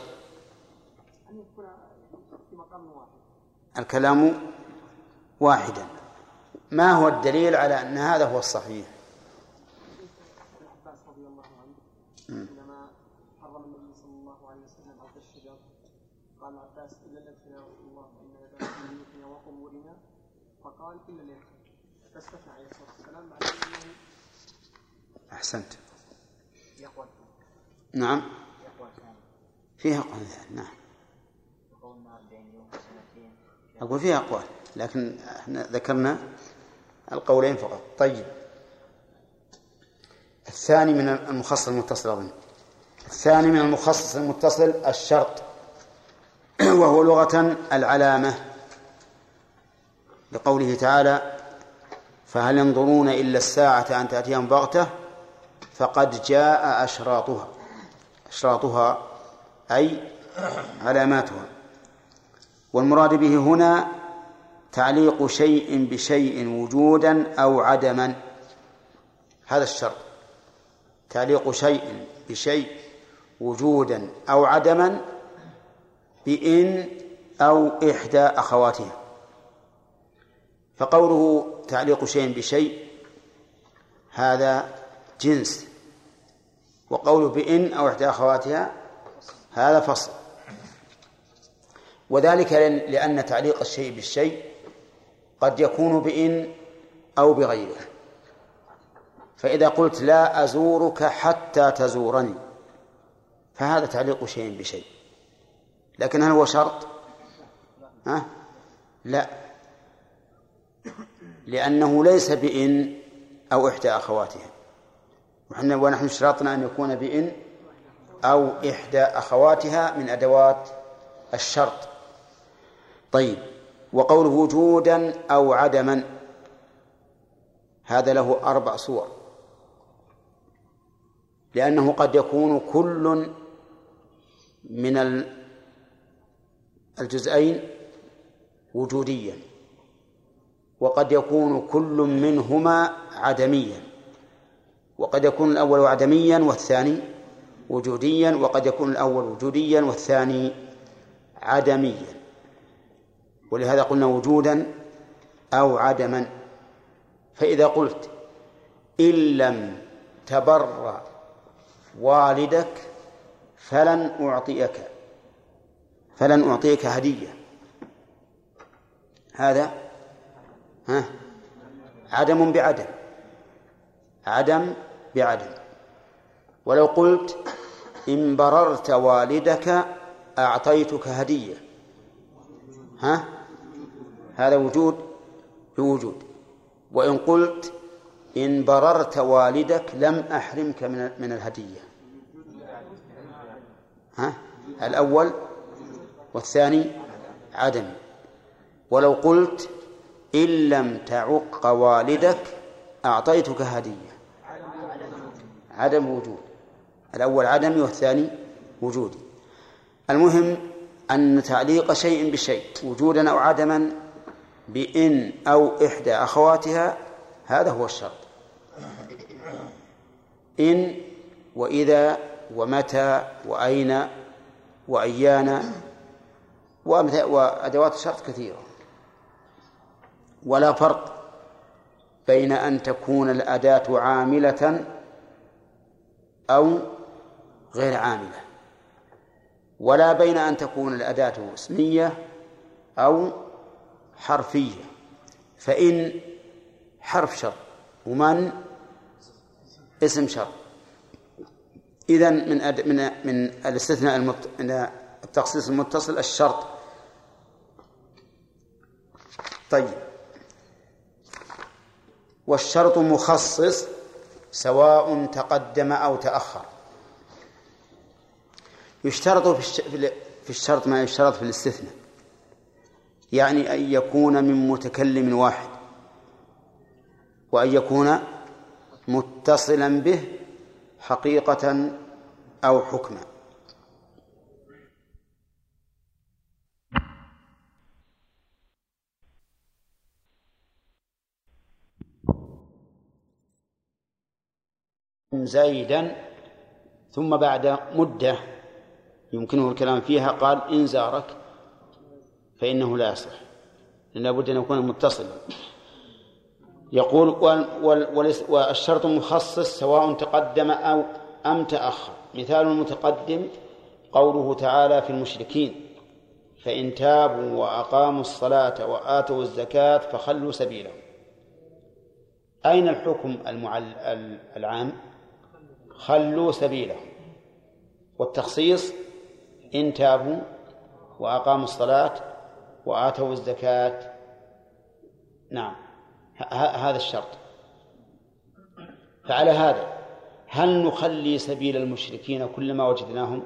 الكلام واحدا. ما هو الدليل على أن هذا هو الصحيح؟ عباس رضي الله عنه عندما حرم النبي صلى الله عليه وسلم عقد الشجر قال عباس إلا الأدخل يا رسول الله إن بيوتنا وقبورنا، فقال إلا الأدخل، فاستثنى عليه الصلاة والسلام على أنه. أحسنت. نعم فيها أقوال. نعم أقول فيها أقوال، لكن احنا ذكرنا القولين فقط. طيب الثاني من المخصص المتصل أظن. الثاني من المخصص المتصل الشرط، وهو لغة العلامة، لقوله تعالى فهل ينظرون إلا الساعة أن تأتيهم بغتة فقد جاء أشراطها. أشراطها أي علاماتها. والمراد به هنا تعليق شيء بشيء وجودا أو عدما. هذا الشرط، تعليق شيء بشيء وجودا أو عدما بإن أو إحدى أخواتها. فقوله تعليق شيء بشيء هذا جنس، وقوله بإن أو إحدى أخواتها هذا فصل. وذلك لأن تعليق الشيء بالشيء قد يكون بإن أو بغيره. فإذا قلت لا أزورك حتى تزورني فهذا تعليق شيء بشيء، لكن هل هو شرط؟ لا، لأنه ليس بإن أو إحدى أخواتها، ونحن اشترطنا أن يكون بإن أو إحدى أخواتها من أدوات الشرط. طيب وقوله وجودا أو عدما هذا له 4 صور، لأنه قد يكون كل من الجزئين وجوديا، وقد يكون كل منهما عدميا، وقد يكون الأول عدميا والثاني وجوديا، وقد يكون الأول وجوديا والثاني عدميا، ولهذا قلنا وجودا أو عدما. فإذا قلت إن لم تبر والدك فلن أعطيك هدية، هذا عدم بعدم، عدم بعدم. ولو قلت إن بررت والدك أعطيتك هدية، هذا وجود بوجود. وإن قلت إن بررت والدك لم أحرمك من الهدية، الأول والثاني عدم. ولو قلت إن لم تعق والدك أعطيتك هدية، عدم وجود، الأول عدمي والثاني وجودي. المهم أن تعليق شيء بشيء وجودا أو عدما بإن أو إحدى أخواتها هذا هو الشرط. إن وإذا ومتى وأين وأيان وأدوات الشرط كثيرة. ولا فرق بين أن تكون الأداة عاملة أو غير عاملة، ولا بين أن تكون الأداة اسمية أو حرفية. فإن حرف شرط ومن اسم شرط. إذن من الاستثناء من التخصيص المتصل الشرط. طيب، والشرط مخصص سواء تقدم أو تأخر. يشترط في الشرط ما يشترط في الاستثناء، يعني أن يكون من متكلم واحد، وأن يكون متصلا به حقيقة أو حكما. زيدا، ثم بعد مدة يمكنه الكلام فيها قال إن زارك، فإنه لا يصح، لأن لابد أن يكون متصلا. يقول والشرط مخصص سواء تقدم أو أم تأخر. مثال المتقدم قوله تعالى في المشركين فإن تابوا وأقاموا الصلاة وآتوا الزكاة فخلوا سبيلهم. أين الحكم العام؟ خلوا سبيلهم. والتخصيص إن تابوا وأقاموا الصلاة وآتوا الزكاة. نعم، هذا الشرط. فعلى هذا هل نخلي سبيل المشركين كلما وجدناهم؟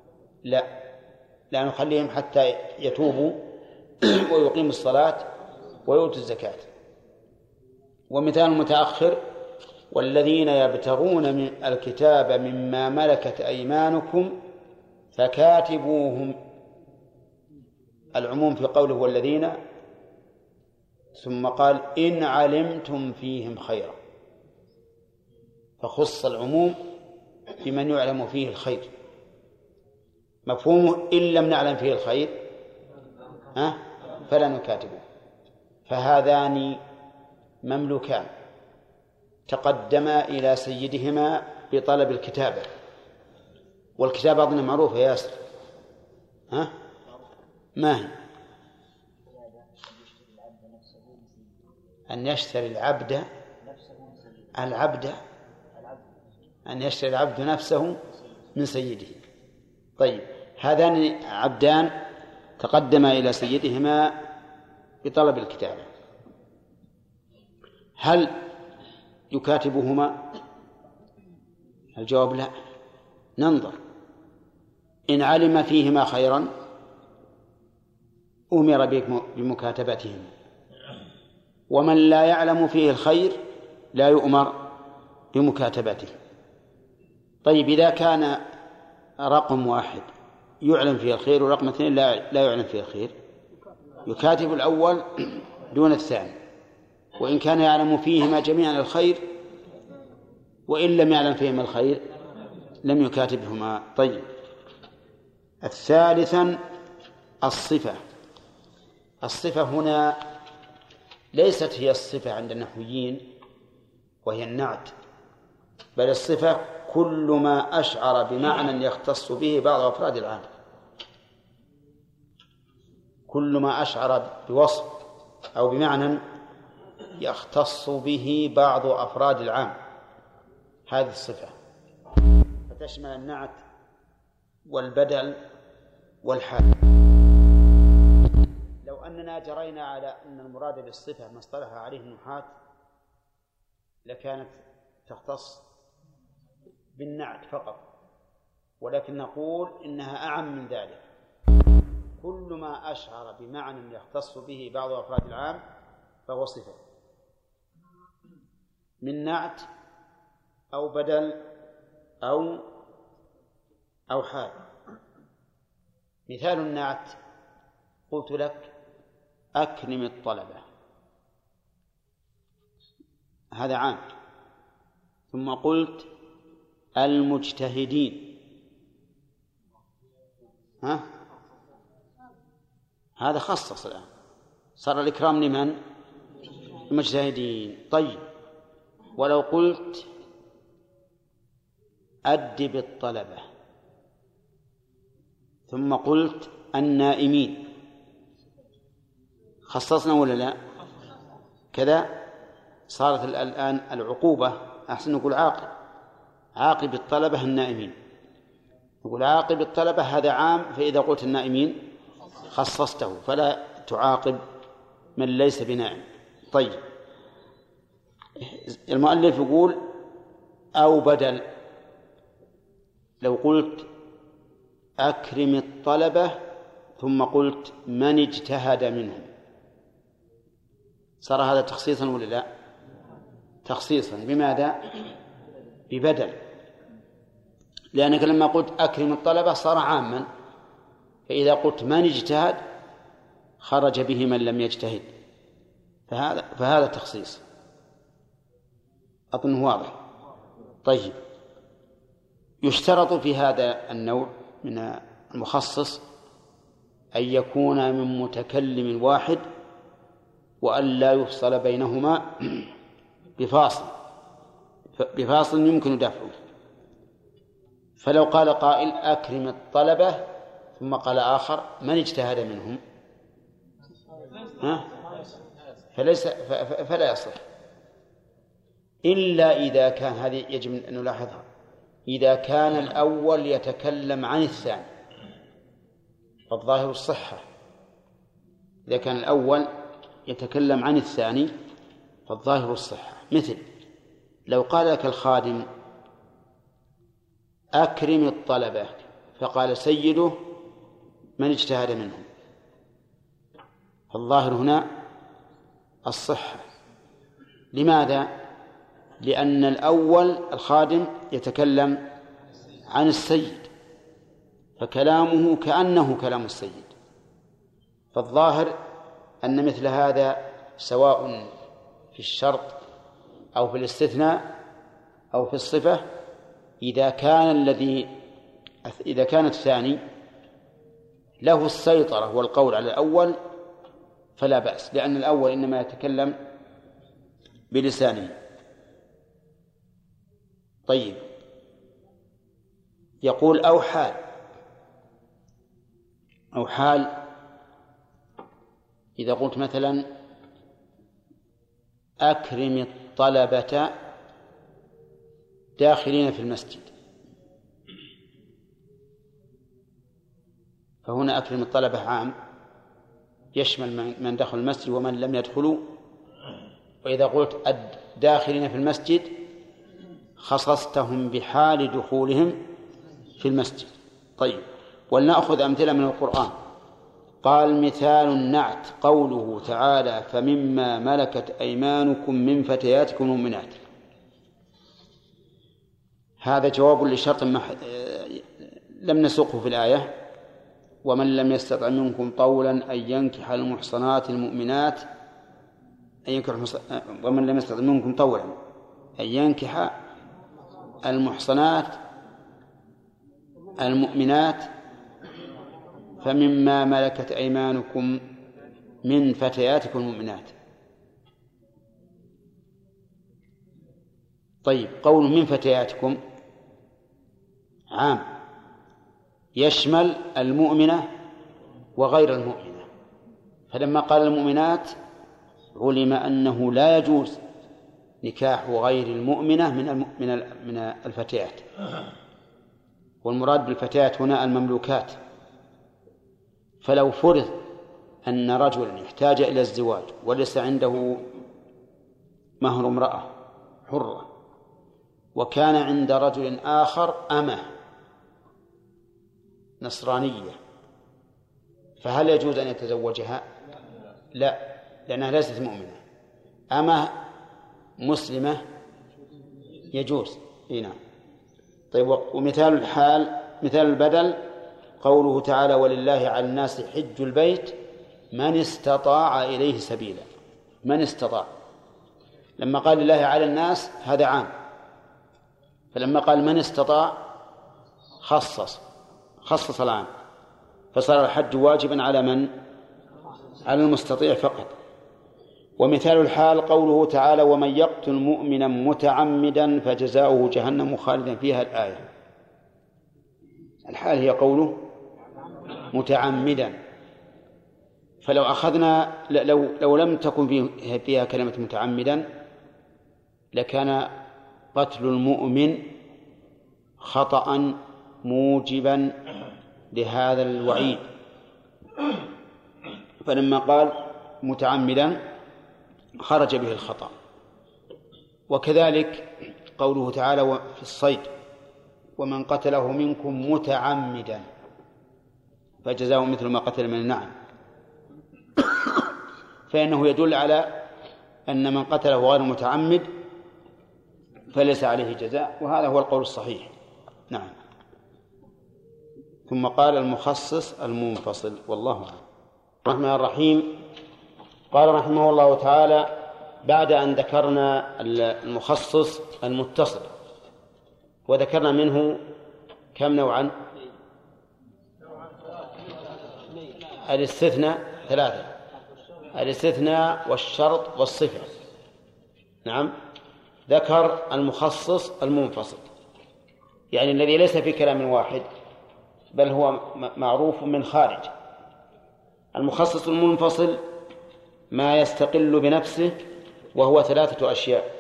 لا نخليهم حتى يتوبوا ويقيموا الصلاة ويؤتوا الزكاة. ومثال متأخر والذين يبتغون من الكتاب مما ملكت أيمانكم فكاتبوهم. العموم في قوله والذين، ثم قال إن علمتم فيهم خيرا، فخص العموم بمن يعلم فيه الخير. مفهومه إن لم نعلم فيه الخير فلا نكاتبه. فهذان مملوكان تقدما إلى سيدهما بطلب الكتابة، والكتابة أظن معروفة يا ياسر، ما هي؟ أن يشتري العبد أن يشتري العبد نفسه من سيده. طيب، هذان عبدان تقدما إلى سيدهما بطلب الكتابة، هل يكاتبهما؟ الجواب لا. ننظر، إن علم فيهما خيرا أمر بمكاتبتهما، ومن لا يعلم فيه الخير لا يؤمر بمكاتبته. طيب، إذا كان رقم واحد يعلم فيه الخير ورقم اثنين لا يعلم فيه الخير، يكاتب الأول دون الثاني، وإن كان يعلم فيهما جميعا الخير، وإن لم يعلم فيهما الخير لم يكاتبهما. طيب، الثالثا الصفة. الصفة هنا ليست هي الصفة عند النحويين وهي النعت، بل الصفة كل ما أشعر بمعنى يختص به بعض أفراد العام، كل ما أشعر بوصف أو بمعنى يختص به بعض أفراد العام، هذه الصفة، فتشمل النعت والبدل والحال. لو أننا جرينا على أن المراد بالصفة ما اصطلح عليه النحاة لكانت تختص بالنعت فقط، ولكن نقول إنها أعم من ذلك، كل ما أشعر بمعنى يختص به بعض أفراد العام فهو صفة، من نعت أو بدل أو حال. مثال النعت: قلت لك أكرم الطلبة، هذا عام. ثم قلت المجتهدين، هذا خصص الآن، صار الإكرام لمن؟ المجتهدين. طيب، ولو قلت أدب الطلبة ثم قلت النائمين، خصصنا ولا لا؟ كذا صارت الآن العقوبة، أحسن نقول عاقب الطلبة النائمين، نقول عاقب الطلبة هذا عام، فإذا قلت النائمين خصصته فلا تعاقب من ليس بنائم. طيب، المؤلف يقول أو بدل، لو قلت أكرم الطلبة ثم قلت من اجتهد منهم، صار هذا تخصيصا ولا لا؟ تخصيصا. بماذا؟ ببدل، لأنك لما قلت أكرم الطلبة صار عاما، فإذا قلت من اجتهد خرج به من لم يجتهد، فهذا تخصيص، أظن واضح. طيب، يشترط في هذا النوع من المخصص أن يكون من متكلم واحد وأن لا يفصل بينهما بفاصل يمكن دفعه. فلو قال قائل أكرم الطلبة ثم قال آخر من اجتهد منهم، فلا يصح، إلا إذا كان، هذه يجب أن نلاحظها، إذا كان الأول يتكلم عن الثاني فالظاهر الصحة. إذا كان الأول يتكلم عن الثاني فالظاهر الصحة. مثل لو قال لك الخادم أكرم الطلبة فقال سيده من اجتهد منهم، فالظاهر هنا الصحة. لماذا؟ لأن الأول الخادم يتكلم عن السيد، فكلامه كأنه كلام السيد، فالظاهر أن مثل هذا سواء في الشرط أو في الاستثناء أو في الصفة، إذا كان الثاني له السيطرة والقول على الأول فلا بأس، لأن الأول إنما يتكلم بلسانه. طيب، يقول أو حال إذا قلت مثلا أكرم الطلبة داخلين في المسجد، فهنا أكرم الطلبة عام يشمل من دخل المسجد ومن لم يدخلوا، وإذا قلت الداخلين في المسجد خصصتهم بحال دخولهم في المسجد. طيب، ولنأخذ أمثلة من القرآن. قال مثال النعت قوله تعالى فمما ملكت أيمانكم من فتياتكم المؤمنات، هذا جواب لشرط لم نسقه في الآية، ومن لم يستطع منكم طولا أن ينكح المحصنات المؤمنات ومن لم يستطع منكم طولا أن ينكح المحصنات المؤمنات فمما ملكت أيمانكم من فتياتكم المؤمنات. طيب، قول من فتياتكم عام يشمل المؤمنة وغير المؤمنة، فلما قال المؤمنات علم أنه لا يجوز نكاح غير المؤمنة من الفتيات، والمراد بالفتيات هنا المملوكات. فلو فرض أن رجلا يحتاج إلى الزواج وليس عنده مهر امرأة حرة، وكان عند رجل آخر أمة نصرانية، فهل يجوز أن يتزوجها؟ لا، لأنها ليست مؤمنة. أمة مسلمة يجوز. نعم. طيب، ومثال الحال مثال البدل قوله تعالى: ولله على الناس حج البيت من استطاع إليه سبيلا. من استطاع، لما قال لله على الناس هذا عام، فلما قال من استطاع خصص العام، فصار الحج واجبا على من؟ على المستطيع فقط. ومثال الحال قوله تعالى: ومن يقتل مؤمنا متعمدا فجزاؤه جهنم خالدا فيها. الآية الحال هي قوله متعمدا، فلو أخذنا لو لم تكن فيها كلمة متعمدا لكان قتل المؤمن خطأ موجبا لهذا الوعيد، فلما قال متعمدا خرج به الخطأ. وكذلك قوله تعالى في الصيد: ومن قتله منكم متعمدا فجزاؤه مثل ما قتل من النعم، فإنه يدل على أن من قتله غير متعمد فليس عليه جزاء، وهذا هو القول الصحيح. نعم. ثم قال: المخصص المنفصل. والله أعلم. الرحمن الرحيم. قال رحمه الله تعالى: بعد أن ذكرنا المخصص المتصل وذكرنا منه كم نوعا؟ الاستثناء 3: الاستثناء والشرط والصفة. نعم. ذكر المخصص المنفصل، يعني الذي ليس في كلام واحد بل هو معروف من خارج. المخصص المنفصل ما يستقل بنفسه، وهو 3 أشياء: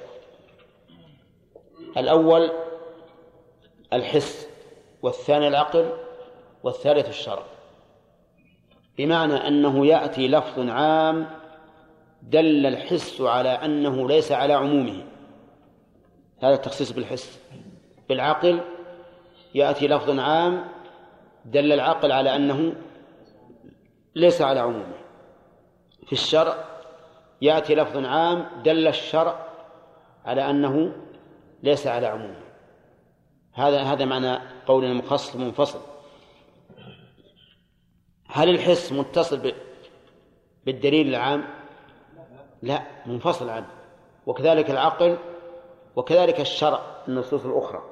الأول الحس، والثاني العقل، والثالث الشرع. بمعنى أنه يأتي لفظ عام دل الحس على أنه ليس على عمومه، هذا التخصيص بالحس. بالعقل يأتي لفظ عام دل العقل على أنه ليس على عمومه. في الشرع يأتي لفظ عام دل الشرع على أنه ليس على عمومه. هذا معنى قول المخصص منفصل. هل الحس متصل بالدليل العام؟ لا، منفصل عنه. وكذلك العقل، وكذلك الشرع النصوص الأخرى.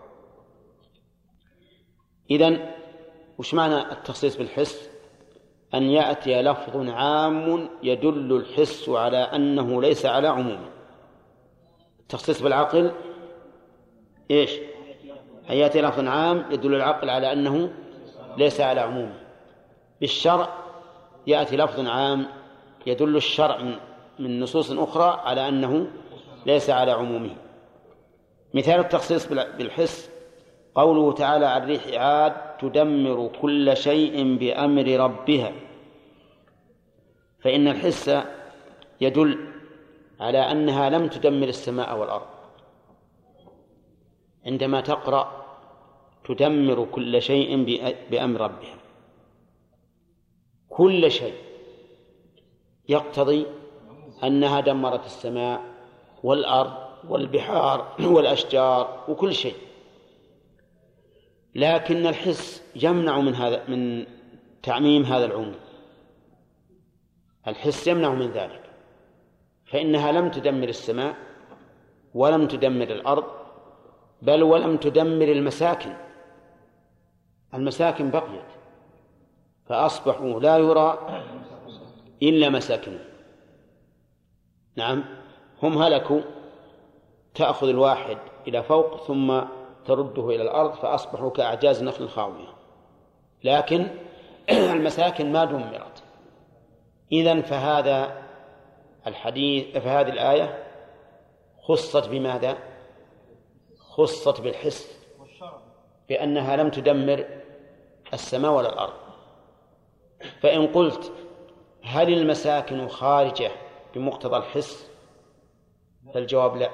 إذن وش معنى التخصيص بالحس؟ أن يأتي لفظ عام يدل الحس على أنه ليس على عمومه. التخصيص بالعقل إيش؟ أن يأتي لفظ عام يدل العقل على أنه ليس على عمومه. بالشرع يأتي لفظ عام يدل الشرع من نصوص أخرى على أنه ليس على عمومه. مثال التخصيص بالحس قوله تعالى: الريح عاد تدمر كل شيء بأمر ربها. فإن الحس يدل على أنها لم تدمر السماء والأرض. عندما تقرأ تدمر كل شيء بأمر ربها، كل شيء يقتضي أنها دمرت السماء والأرض والبحار والأشجار وكل شيء. لكن الحس يمنع من تعميم هذا العموم. الحس يمنع من ذلك، فإنها لم تدمر السماء ولم تدمر الأرض، بل ولم تدمر المساكن. المساكن بقيت، فأصبحوا لا يرى إلا مساكنهم. نعم، هم هلكوا، تأخذ الواحد إلى فوق ثم ترده إلى الأرض فأصبحوا كأعجاز نخل خاوية، لكن المساكن ما دمرت. إذن فهذا الحديث، فهذه الآية خصت بماذا؟ خصت بالحس، بأنها لم تدمر السماء ولا الأرض. فإن قلت هل المساكن خارجة بمقتضى الحس؟ فالجواب لا،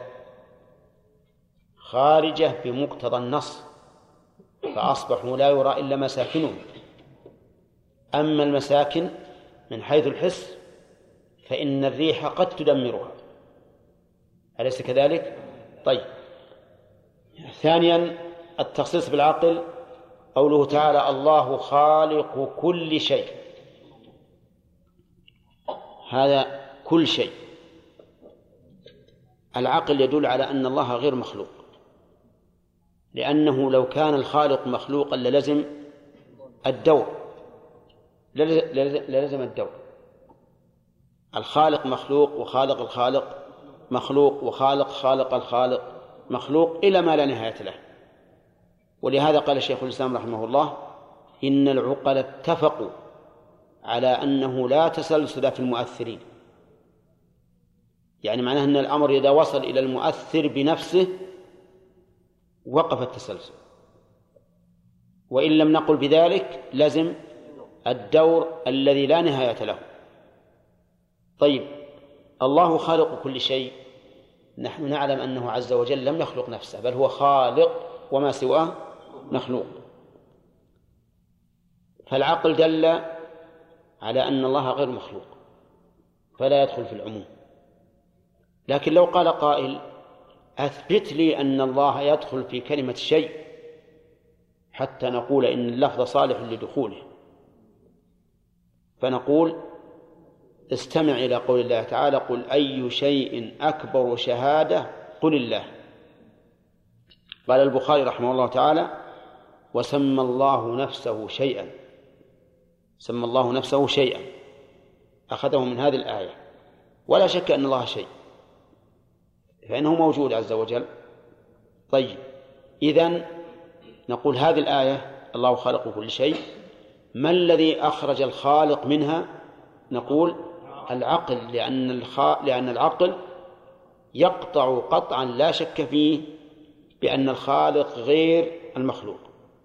خارجة بمقتضى النص، فأصبحوا لا يرى إلا مساكنهم. أما المساكن من حيث الحس فإن الريح قد تدمرها، أليس كذلك؟ طيب، ثانيا التخصيص بالعقل، قوله تعالى الله خالق كل شيء، هذا كل شيء. العقل يدل على أن الله غير مخلوق، لأنه لو كان الخالق مخلوقا للزم الدور، للزم الدور. الخالق مخلوق وخالق الخالق مخلوق وخالق خالق الخالق مخلوق إلى ما لا نهاية له. ولهذا قال شيخ الإسلام رحمه الله إن العقل اتفقوا على أنه لا تسلسل في المؤثرين، يعني معناه أن الأمر إذا وصل إلى المؤثر بنفسه وقف التسلسل، وإن لم نقل بذلك لزم الدور الذي لا نهاية له. طيب، الله خالق كل شيء، نحن نعلم أنه عز وجل لم يخلق نفسه، بل هو خالق وما سواه مخلوق. فالعقل دل على أن الله غير مخلوق فلا يدخل في العموم. لكن لو قال قائل أثبت لي أن الله يدخل في كلمة شيء حتى نقول إن اللفظ صالح لدخوله، فنقول استمع إلى قول الله تعالى قل أي شيء أكبر شهادة قل الله. قال البخاري رحمه الله تعالى وسمى الله نفسه شيئا، سمى الله نفسه شيئا، أخذه من هذه الآية. ولا شك أن الله شيء، فإنه موجود عز وجل. طيب، إذن نقول هذه الآية الله خالق كل شيء، ما الذي أخرج الخالق منها؟ نقول العقل، لأن العقل يقطع قطعا لا شك فيه بأن الخالق غير المخلوق.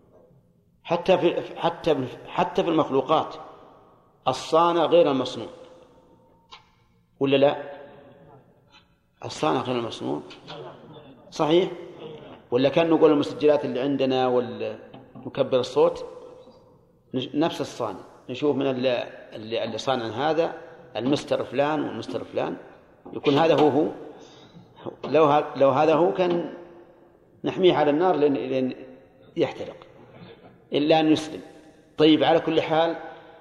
حتى في المخلوقات الصانع غير المصنوع، ولا لا؟ الصانع غير المصنوع صحيح، ولا كان نقول المسجلات اللي عندنا والمكبر الصوت نفس الصانع، نشوف من اللي صانع هذا المستر فلان والمستر فلان، يكون هذا هو لو هذا هو كان نحميه على النار لأن يحترق إلا أن يسلم. طيب، على كل حال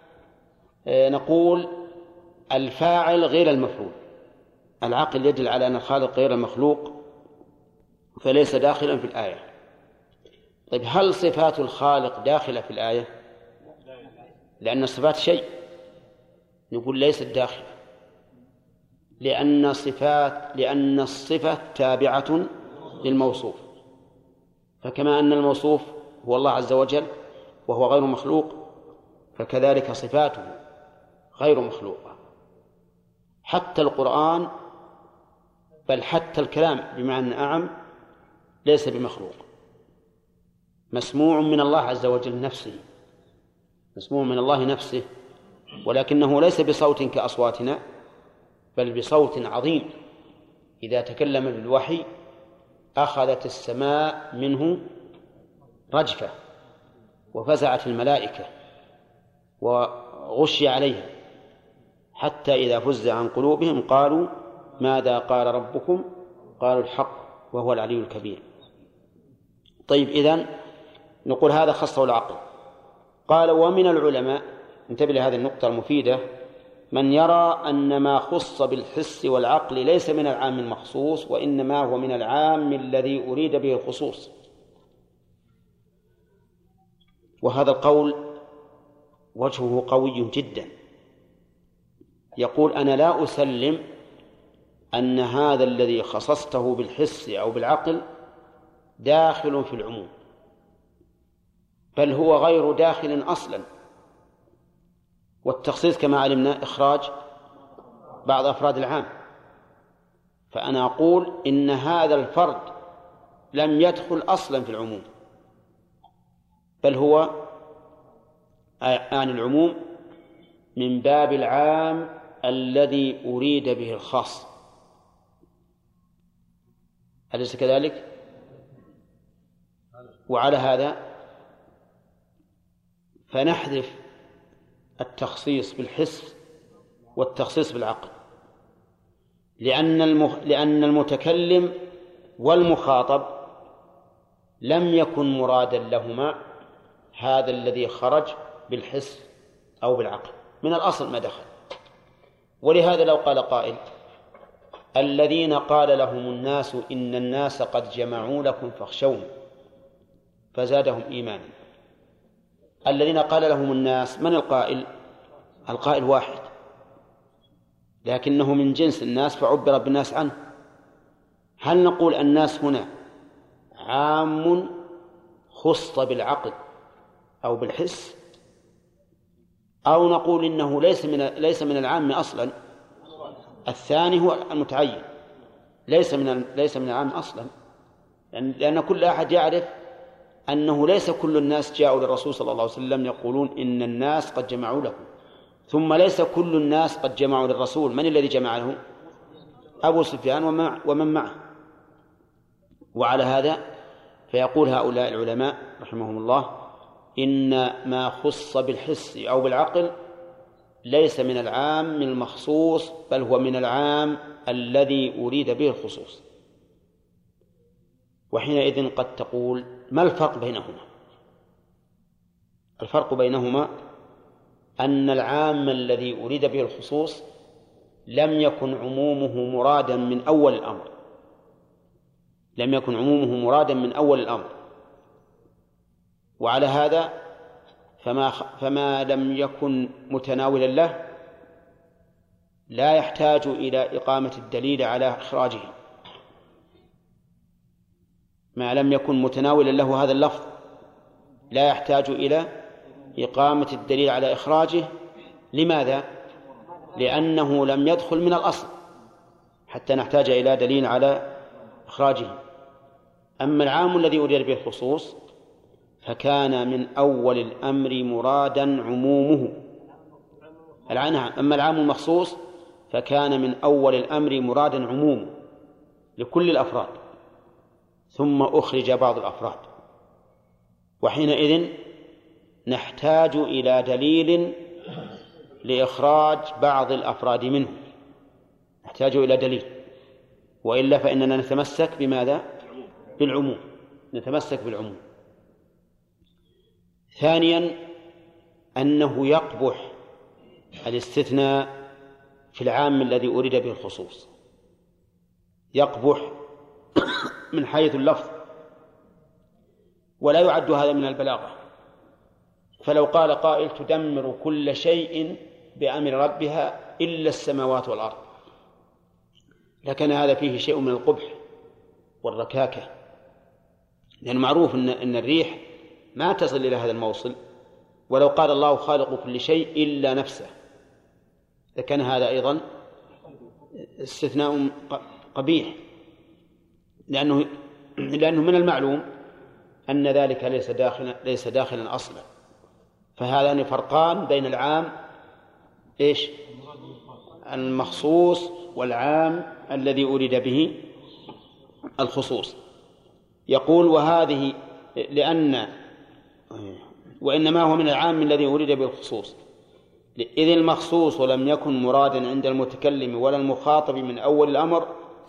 نقول الفاعل غير المفعول. العقل يدل على أن الخالق غير المخلوق فليس داخلا في الآية. طيب، هل صفات الخالق داخلة في الآية؟ لأن الصفات شيء، نقول ليست داخلة، لأن الصفة تابعة للموصوف، فكما أن الموصوف هو الله عز وجل وهو غير مخلوق فكذلك صفاته غير مخلوقة. حتى القرآن بل حتى الكلام بمعنى أعم ليس بمخلوق، مسموع من الله عز وجل نفسه، مسموع من الله نفسه، ولكنه ليس بصوت كأصواتنا بل بصوت عظيم. إذا تكلم بالوحي أخذت السماء منه رجفة وفزعت الملائكة وغشي عليها، حتى إذا فزع عن قلوبهم قالوا ماذا قال ربكم؟ قالوا الحق وهو العلي الكبير. طيب، إذن نقول هذا خصه العقل. قال ومن العلماء، انتبه لهذه النقطة المفيدة، من يرى أن ما خص بالحس والعقل ليس من العام المخصوص وإنما هو من العام الذي أريد به الخصوص. وهذا القول وجهه قوي جدا. يقول أنا لا أسلم أن هذا الذي خصصته بالحس أو بالعقل داخل في العموم، بل هو غير داخل أصلا. والتخصيص كما علمنا إخراج بعض أفراد العام، فأنا أقول إن هذا الفرد لم يدخل أصلا في العموم، بل هو عن العموم من باب العام الذي أريد به الخاص. أليس كذلك؟ وعلى هذا فنحذف التخصيص بالحس والتخصيص بالعقل، لأن المتكلم والمخاطب لم يكن مرادا لهما هذا الذي خرج بالحس أو بالعقل، من الأصل ما دخل. ولهذا لو قال قائل الذين قال لهم الناس إن الناس قد جمعوا لكم فاخشوهم فزادهم إيمانا، الذين قال لهم الناس من القائل؟ القائل واحد، لكنه من جنس الناس فعبر بالناس عنه. هل نقول الناس هنا عام خص بالعقل أو بالحس، أو نقول إنه ليس من العام أصلا؟ الثاني هو المتعين، ليس من العام أصلا، لأن كل أحد يعرف أنه ليس كل الناس جاءوا للرسول صلى الله عليه وسلم يقولون إن الناس قد جمعوا لكم، ثم ليس كل الناس قد جمعوا للرسول. من الذي جمع له؟ أبو سفيان ومن معه. وعلى هذا فيقول هؤلاء العلماء رحمهم الله إن ما خص بالحس أو بالعقل ليس من العام المخصوص، بل هو من العام الذي أريد به الخصوص. وحينئذ قد تقول ما الفرق بينهما؟ الفرق بينهما أن العام الذي أريد به الخصوص لم يكن عمومه مرادا من أول الأمر، لم يكن عمومه مرادا من أول الأمر. وعلى هذا فما لم يكن متناولا له لا يحتاج إلى إقامة الدليل على إخراجه. ما لم يكن متناولا له هذا اللفظ لا يحتاج إلى إقامة الدليل على إخراجه. لماذا؟ لأنه لم يدخل من الأصل حتى نحتاج إلى دليل على إخراجه. أما العام الذي أريد به الخصوص فكان من أول الأمر مرادا عمومه. أما العام المخصوص فكان من أول الأمر مرادا عمومه لكل الأفراد، ثم أخرج بعض الأفراد، وحينئذ نحتاج إلى دليل لإخراج بعض الأفراد منه، نحتاج إلى دليل، وإلا فإننا نتمسك بماذا؟ بالعموم، نتمسك بالعموم. ثانيا أنه يقبح الاستثناء في العام الذي أريد به الخصوص، يقبح من حيث اللفظ، ولا يعد هذا من البلاغة. فلو قال قائل تدمر كل شيء بأمر ربها إلا السماوات والأرض، لكن هذا فيه شيء من القبح والركاكة، لأن معروف أن الريح ما تصل إلى هذا الموصل. ولو قال الله خالق كل شيء إلا نفسه لكان هذا أيضا استثناء قبيح، لأنه من المعلوم أن ذلك ليس داخلا أصلا. فهذان فرقان بين العام المخصوص والعام الذي أريد به الخصوص. يقول وهذه وإنما هو من العام الذي أريد به الخصوص، إذ المخصوص لم يكن مرادا عند المتكلم ولا المخاطب من أول الأمر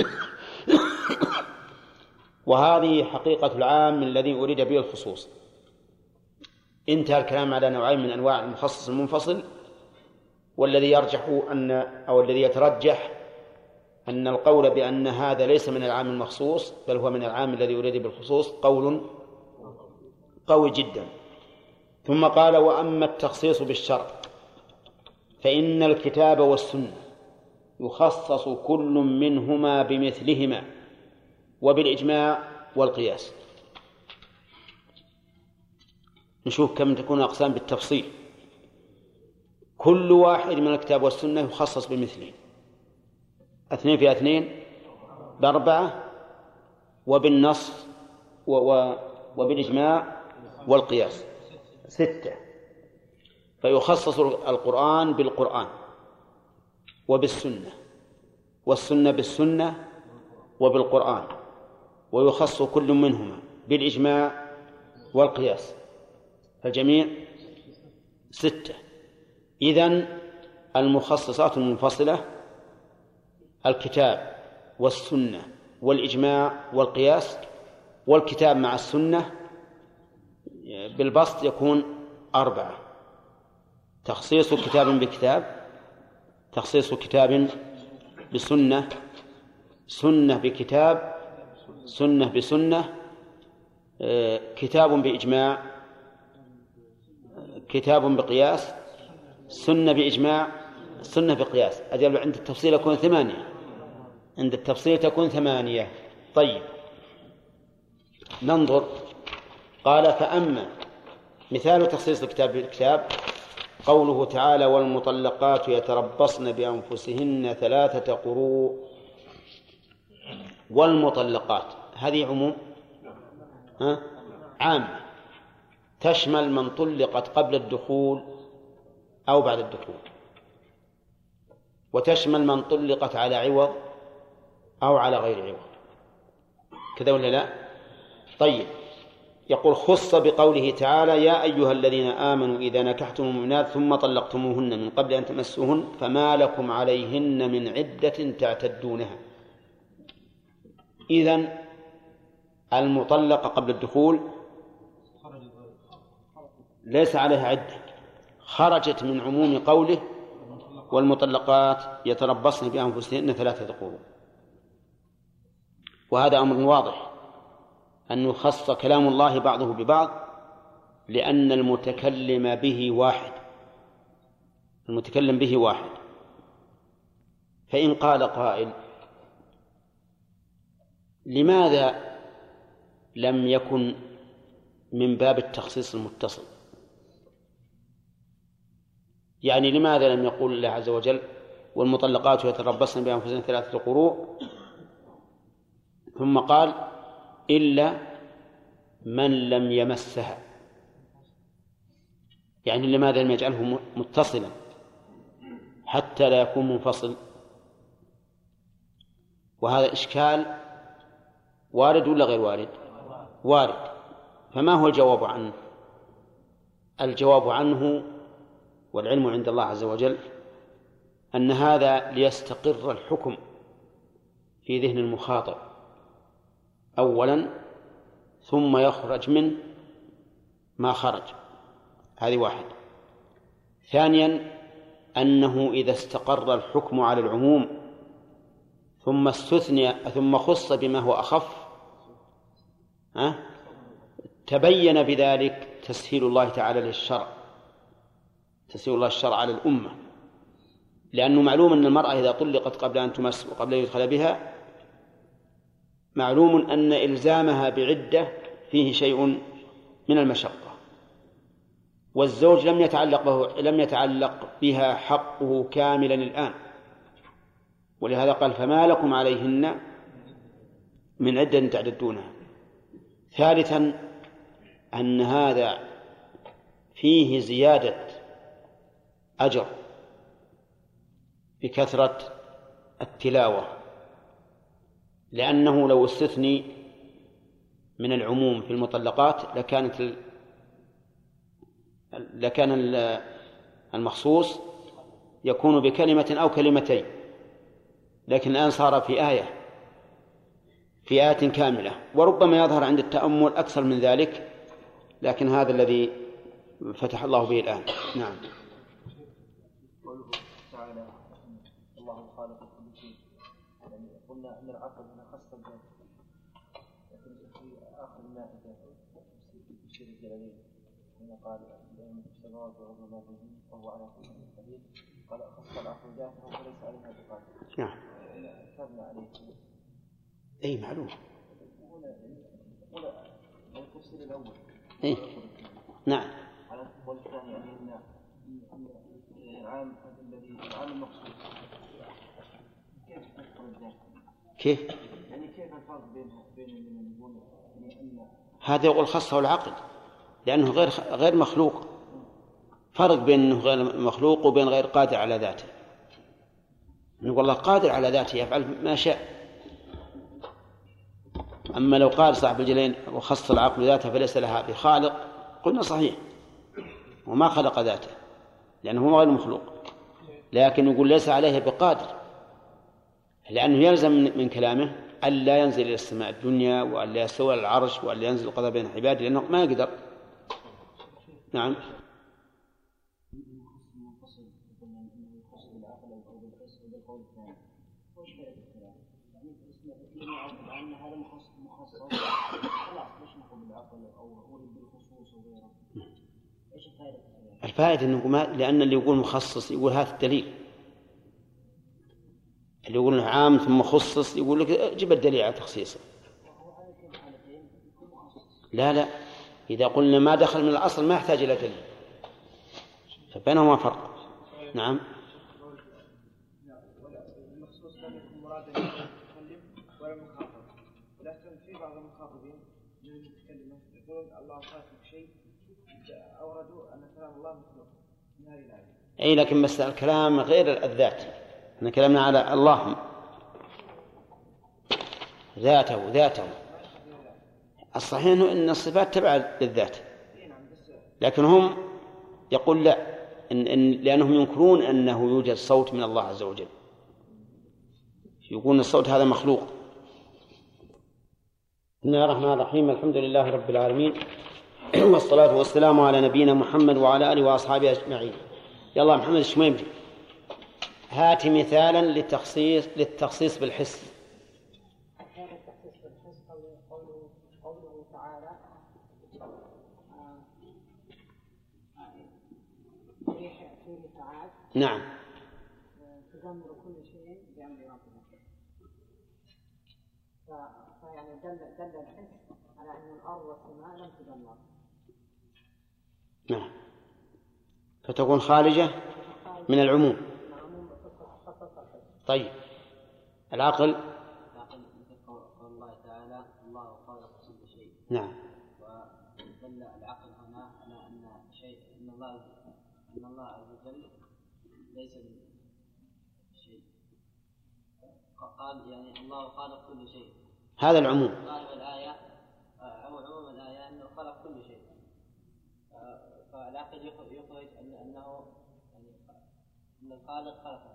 وهذه حقيقة العام الذي أريد به الخصوص. انتهى الكلام على نوعين من أنواع المخصص المنفصل، والذي الذي يترجح أن القول بأن هذا ليس من العام المخصوص بل هو من العام الذي أريد بالخصوص قول قوي جدا. ثم قال: وأما التخصيص بالشرع فإن الكتاب والسنة يخصص كل منهما بمثلهما وبالإجماع والقياس. نشوف كم تكون أقسام بالتفصيل. كل واحد من الكتاب والسنة يخصص بمثله، 2 في 2 ب4، وبالنص وبالإجماع والقياس 6. فيخصص القرآن بالقرآن وبالسنة، والسنة بالسنة وبالقرآن، ويخص كل منهما بالإجماع والقياس، فالجميع 6. إذن المخصصات المنفصلة الكتاب والسنة والإجماع والقياس، والكتاب مع السنة بالبسط يكون 4: تخصيص كتاب بكتاب، تخصيص كتاب بسنة، سنة بكتاب، سنة بسنة، كتاب بإجماع، كتاب بقياس، سنة بإجماع، سنة بقياس. أجل عند التفصيل يكون 8، عند التفصيل تكون 8. طيب، ننظر. قال: فأما مثال تخصيص الكتاب بالكتاب قوله تعالى: والمطلقات يتربصن بأنفسهن 3 قروء. والمطلقات هذه عموم عام، تشمل من طلقت قبل الدخول أو بعد الدخول، وتشمل من طلقت على عوض أو على غير عوض، كذا ولا لا؟ طيب، يقول: خص بقوله تعالى: يا أيها الذين آمنوا إذا نكحتم المؤمنات ثم طلقتموهن من قبل أن تمسوهن فما لكم عليهن من عدة تعتدونها. إذن المطلقة قبل الدخول ليس عليها عدة، خرجت من عموم قوله: والمطلقات يتربصن بأنفسهن 3 قروء. وهذا أمر واضح أن يخص كلام الله بعضه ببعض، لأن المتكلم به واحد، المتكلم به واحد. فإن قال قائل: لماذا لم يكن من باب التخصيص المتصل؟ يعني لماذا لم يقول الله عز وجل: والمطلقات يتربصن بأنفسهن 3 قروء، ثم قال: إلا من لم يمسها؟ يعني لماذا لم يجعله متصلا حتى لا يكون منفصل؟ وهذا إشكال وارد ولا غير وارد؟ وارد. فما هو الجواب عنه؟ الجواب عنه والعلم عند الله عز وجل أن هذا ليستقر الحكم في ذهن المخاطب أولا، ثم يخرج من ما خرج. هذه واحد. ثانيا، أنه إذا استقر الحكم على العموم ثم استثني ثم خص بما هو أخف، تبين بذلك تسهيل الله تعالى للشرع، تسهيل الله الشرع على الأمة، لأنه معلوم أن المرأة إذا طلقت قبل أن تمس وقبل أن يدخل بها، معلوم أن إلزامها بعدة فيه شيء من المشقة، والزوج لم يتعلق بها حقه كاملا الآن، ولهذا قال: فما لكم عليهن من عدة تعتدونها. ثالثا، أن هذا فيه زيادة أجر بكثرة التلاوة، لأنه لو استثني من العموم في المطلقات لكان المخصوص يكون بكلمة أو كلمتين، لكن الآن صار في آية كاملة، وربما يظهر عند التأمل أكثر من ذلك، لكن هذا الذي فتح الله به الآن. نعم. قوله تعالى: الله خالق كل شيء، يعني قلنا أن العقل هنا خاص بالذات، لكن في آخر المائدة في الجلالين هنا قال بين السماوات والأرض وهو على كل شيء قدير قال خص العقل ذاته وليس عليها بقادر. نعم. كتبنا عليه. أي معلوم. ولا التفسير الأول. إيه. نعم. على القول الثاني يعني أن العام الذي العام المقصود كيف تذكر الذات؟ كيف؟ يعني كيف الفرق بين من يقول يعني أن هذا يقول خصه العقل لأنه غير مخلوق. فرق بين أنه غير مخلوق وبين غير قادر على ذاته. نقول الله قادر على ذاته يفعل ما شاء. أما لو قال صاحب الجلين وخص العقل ذاته فليس لها بخالق قلنا صحيح وما خلق ذاته لأنه هو غير مخلوق، لكن يقول ليس عليه بقادر لأنه يلزم من كلامه ألا ينزل إلى السماء الدنيا وألا يستوى على العرش وألا ينزل القضاء بين عباده لأنه ما يقدر. نعم. الفائدة أنه لأن اللي يقول مخصص يقول هذا الدليل، اللي يقول عام ثم خصص يقول لك جيب الدليل على تخصيصه. لا إذا قلنا ما دخل من الأصل ما يحتاج إلى دليل، فبينهما فرق. نعم. المخصوص لم يكن مرادا للمتكلم ولا المخاطب، ولكن في بعض المخاطبين من المتكلمين يقولون الله خالق شيء أوردوا أن كلام الله مخلوق من هذه الآية. أي لكن بس الكلام غير الذات، احنا كلامنا على الله ذاته. الصحيح أن الصفات تبع للذات، لكن هم يقول لا لأنهم ينكرون أنه يوجد صوت من الله عز وجل، يقولون الصوت هذا مخلوق. بسم الله الرحمن الرحيم، الحمد لله رب العالمين، والصلاة والسلام على نبينا محمد وعلى آله وأصحابه أجمعين. يلا محمد الشميمتي هات مثالا للتخصيص بالحس. التخصيص بالحس قوله تعالى فيه ساعات نعم تدمر كل شيء بأمر ربنا، فيعني دل الحس على أن الأرض والسماء لم تدمر. نعم، فتكون خارجة من العموم. طيب العقل قول الله تعالى الله خالق كل شيء. نعم. ودل العقل هنا على أن شيء أن الله عز وجل ليس شيء. قال يعني الله خالق كل شيء، هذا العموم. ظاهر الآية أو عموم الآية أنه خلق كل شيء، فالعقل يخرج أنه يعني أن الخالق خلق.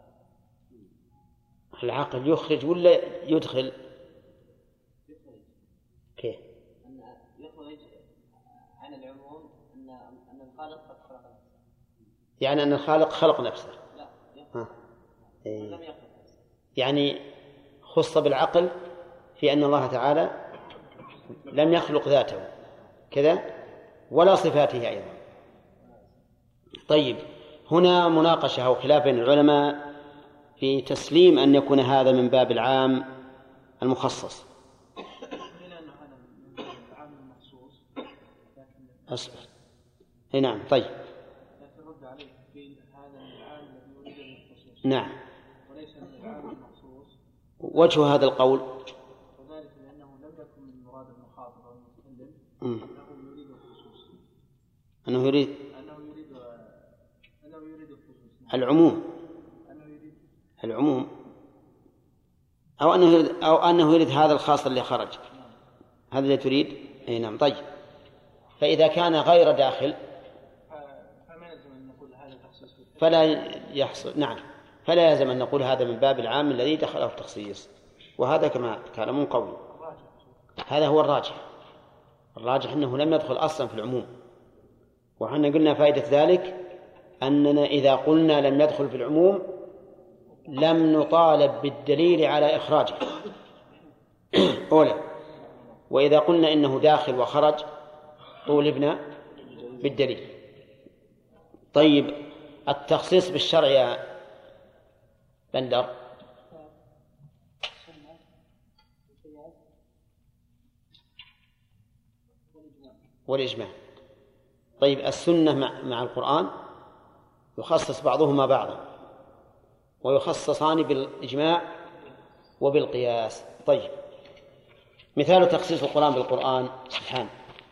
العقل يخرج ولا يدخل؟ كيف؟ أن يخرج عن العموم أن الخالق قد خلق نفسه. يعني أن الخالق خلق نفسه. لا يخرج. لم يخلق نفسه. يعني خص بالعقل في أن الله تعالى لم يخلق ذاته كذا ولا صفاته أيضا. طيب هنا مناقشة أو خلاف بين العلماء في تسليم أن يكون هذا من باب العام المخصص. أصبر. نعم. طيب نعم. وجه هذا القول وذلك لأنه لم يكن من مراد المخاطب أو المتكلم أنه يريد العموم أو أنه يريد هذا الخاص اللي خرج، هذا اللي تريد. أي نعم. طيب فإذا كان غير داخل فلا يحصل. نعم، فلا يلزم أن نقول هذا من باب العام الذي دخله التخصيص، وهذا كما تعلمون قولي هذا هو الراجح أنه لم يدخل أصلا في العموم. وحنا قلنا فائدة ذلك أننا إذا قلنا لم يدخل في العموم لم نطالب بالدليل على إخراجه أولا، وإذا قلنا إنه داخل وخرج طولبنا بالدليل. طيب التخصيص بالشرع يا بندر والإجماع. طيب السنة مع القرآن يخصص بعضهما بعضا ويخصصان بالإجماع وبالقياس. طيب مثال تخصيص القرآن بالقرآن سبحانه.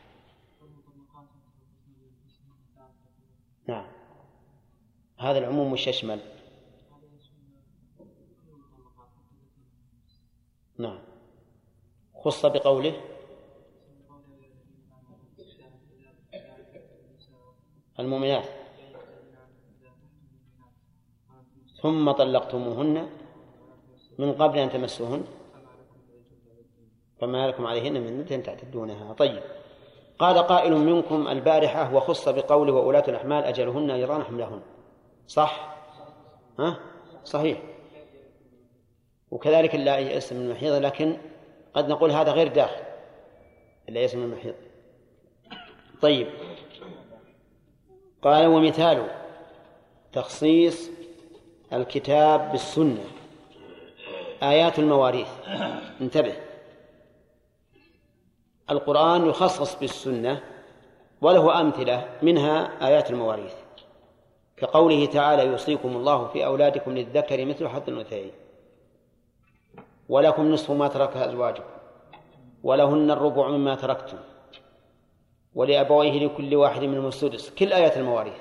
نعم هذا العموم مش يشمل. نعم خص بقوله المؤمنات ثم طلقتموهن من قبل أن تمسوهن فما لكم عليهن من عدة تعتدونها. طيب قال قائل منكم البارحة وخص بقوله وأولاة الأحمال أجلهن أن يضعن حملهن. صح؟ صحيح. وكذلك لا يئس من المحيض، لكن قد نقول هذا غير داخل لا يئس من المحيض. طيب قال ومثال تخصيص الكتاب بالسنة آيات المواريث. انتبه، القرآن يخصص بالسنة وله أمثلة منها آيات المواريث كقوله تعالى يوصيكم الله في أولادكم للذكر مثل حظ الأنثيين ولكم نصف ما ترك أزواجكم ولهن الربع مما تركتم ولأبويه لكل واحد منهم السدس. كل آيات المواريث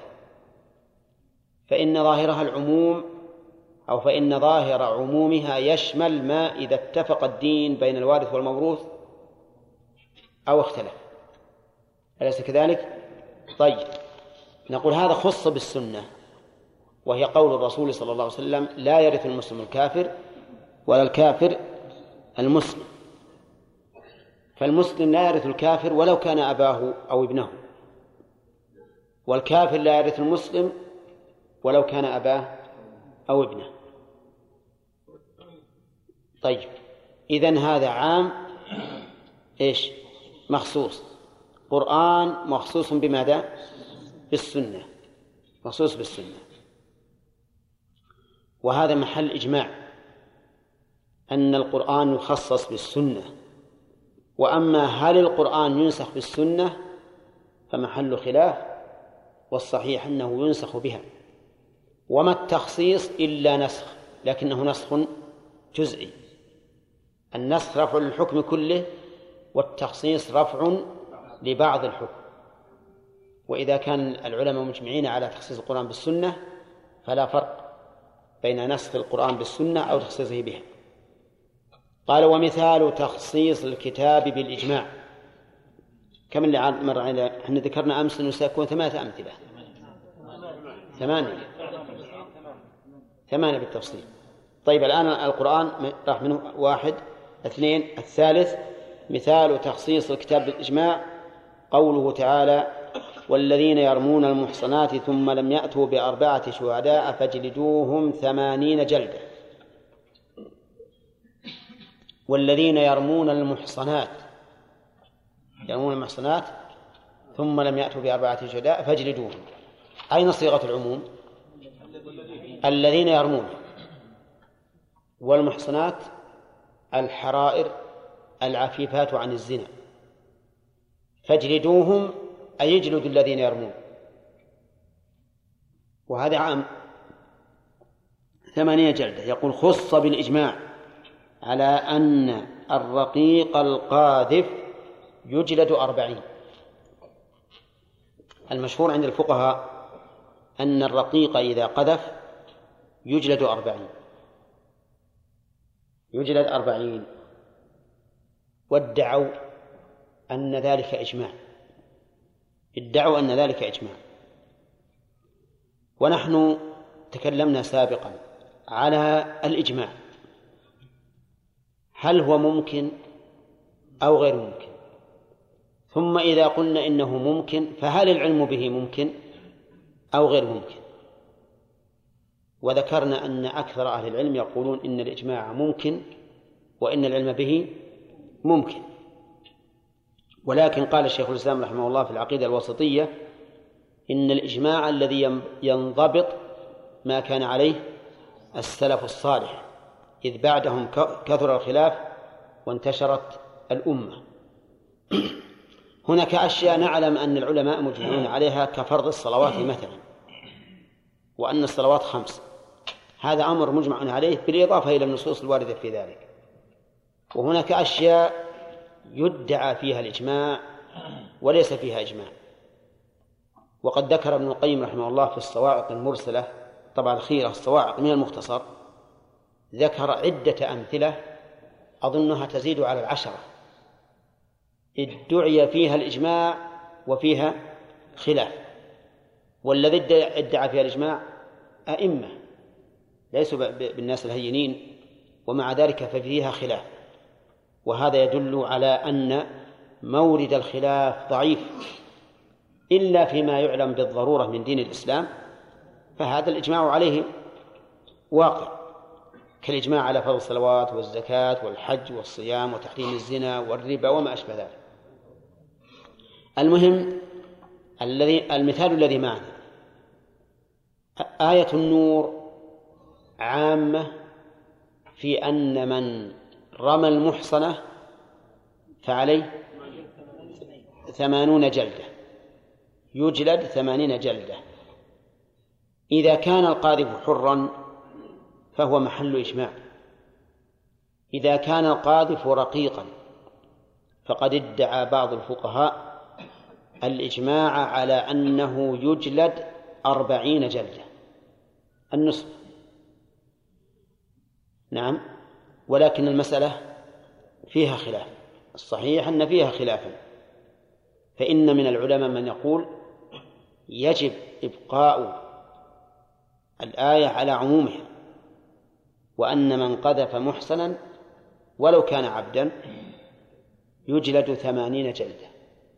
فإن ظاهرها العموم أو فإن ظاهر عمومها يشمل ما إذا اتفق الدين بين الوارث والموروث أو اختلف، أليس كذلك؟ طيب نقول هذا خص بالسنة وهي قول الرسول صلى الله عليه وسلم لا يرث المسلم الكافر ولا الكافر المسلم. فالمسلم لا يرث الكافر ولو كان أباه أو ابنه، والكافر لا يرث المسلم ولو كان أباه أو ابنه. طيب إذن هذا عام إيش؟ مخصوص. قرآن مخصوص بماذا؟ بالسنة، مخصوص بالسنة. وهذا محل إجماع أن القرآن يخصص بالسنة. وأما هل القرآن ينسخ بالسنة فمحل خلاف، والصحيح أنه ينسخ بها. وما التخصيص إلا نسخ، لكنه نسخ جزئي. النسخ رفع للحكم كله والتخصيص رفع لبعض الحكم. وإذا كان العلماء مجمعين على تخصيص القرآن بالسنة فلا فرق بين نسخ القرآن بالسنة أو تخصيصه بها. قال ومثال تخصيص الكتاب بالإجماع. كم اللي مر علينا؟ احنا ذكرنا أمس أنه سيكون 8 أمثلة، 8 بالتفصيل. طيب الآن القرآن راح منه 1 2 الثالث مثال تخصيص الكتاب بالإجماع قوله تعالى والذين يرمون المحصنات ثم لم يأتوا ب4 شهداء فاجلدوهم 80 جلدة. والذين يرمون المحصنات ثم لم يأتوا ب4 شهداء فاجلدوهم. أين صيغة العموم؟ الذين يرمون، والمحصنات الحرائر العفيفات عن الزنا. فاجلدوهم أي يجلد الذين يرمون، وهذا عام 8 جلدة. يقول خص بالإجماع على أن الرقيق القاذف يجلد 40. المشهور عند الفقهاء أن الرقيق إذا قذف يجلد 40 وادعوا أن ذلك إجماع. ونحن تكلمنا سابقا على الإجماع، هل هو ممكن أو غير ممكن؟ ثم إذا قلنا إنه ممكن فهل العلم به ممكن أو غير ممكن؟ وذكرنا أن أكثر أهل العلم يقولون إن الإجماع ممكن وإن العلم به ممكن. ولكن قال الشيخ الإسلام رحمه الله في العقيدة الوسطية إن الإجماع الذي ينضبط ما كان عليه السلف الصالح، إذ بعدهم كثر الخلاف وانتشرت الأمة. هناك أشياء نعلم أن العلماء مجمعون عليها كفرض الصلوات مثلا، وأن الصلوات 5، هذا أمر مجمع عليه بالإضافة إلى النصوص الواردة في ذلك. وهناك أشياء يدعى فيها الإجماع وليس فيها إجماع، وقد ذكر ابن القيم رحمه الله في الصواعق المرسلة، طبعا الخيرة الصواعق من المختصر، ذكر عدة أمثلة أظنها تزيد على 10 ادعي فيها الإجماع وفيها خلاف. والذي ادعى فيها الإجماع أئمة ليسوا بالناس الهينين، ومع ذلك ففيها خلاف، وهذا يدل على أن مورد الخلاف ضعيف إلا فيما يعلم بالضرورة من دين الإسلام، فهذا الإجماع عليه واقع، كالإجماع على فرض الصلوات والزكاة والحج والصيام وتحريم الزنا والربا وما أشبه ذلك. المهم المثال الذي معنا آية النور عامة في أن من رمى المحصنة فعليه 80 جلدة، يجلد 80 جلدة. إذا كان القاذف حرا فهو محل إجماع. إذا كان القاذف رقيقا فقد ادعى بعض الفقهاء الإجماع على أنه يجلد 40 جلدة، النصف. نعم، ولكن المسألة فيها خلاف، الصحيح أن فيها خلافا، فإن من العلماء من يقول يجب إبقاء الآية على عمومها، وأن من قذف محصنا ولو كان عبدا يجلد 80 جلدة.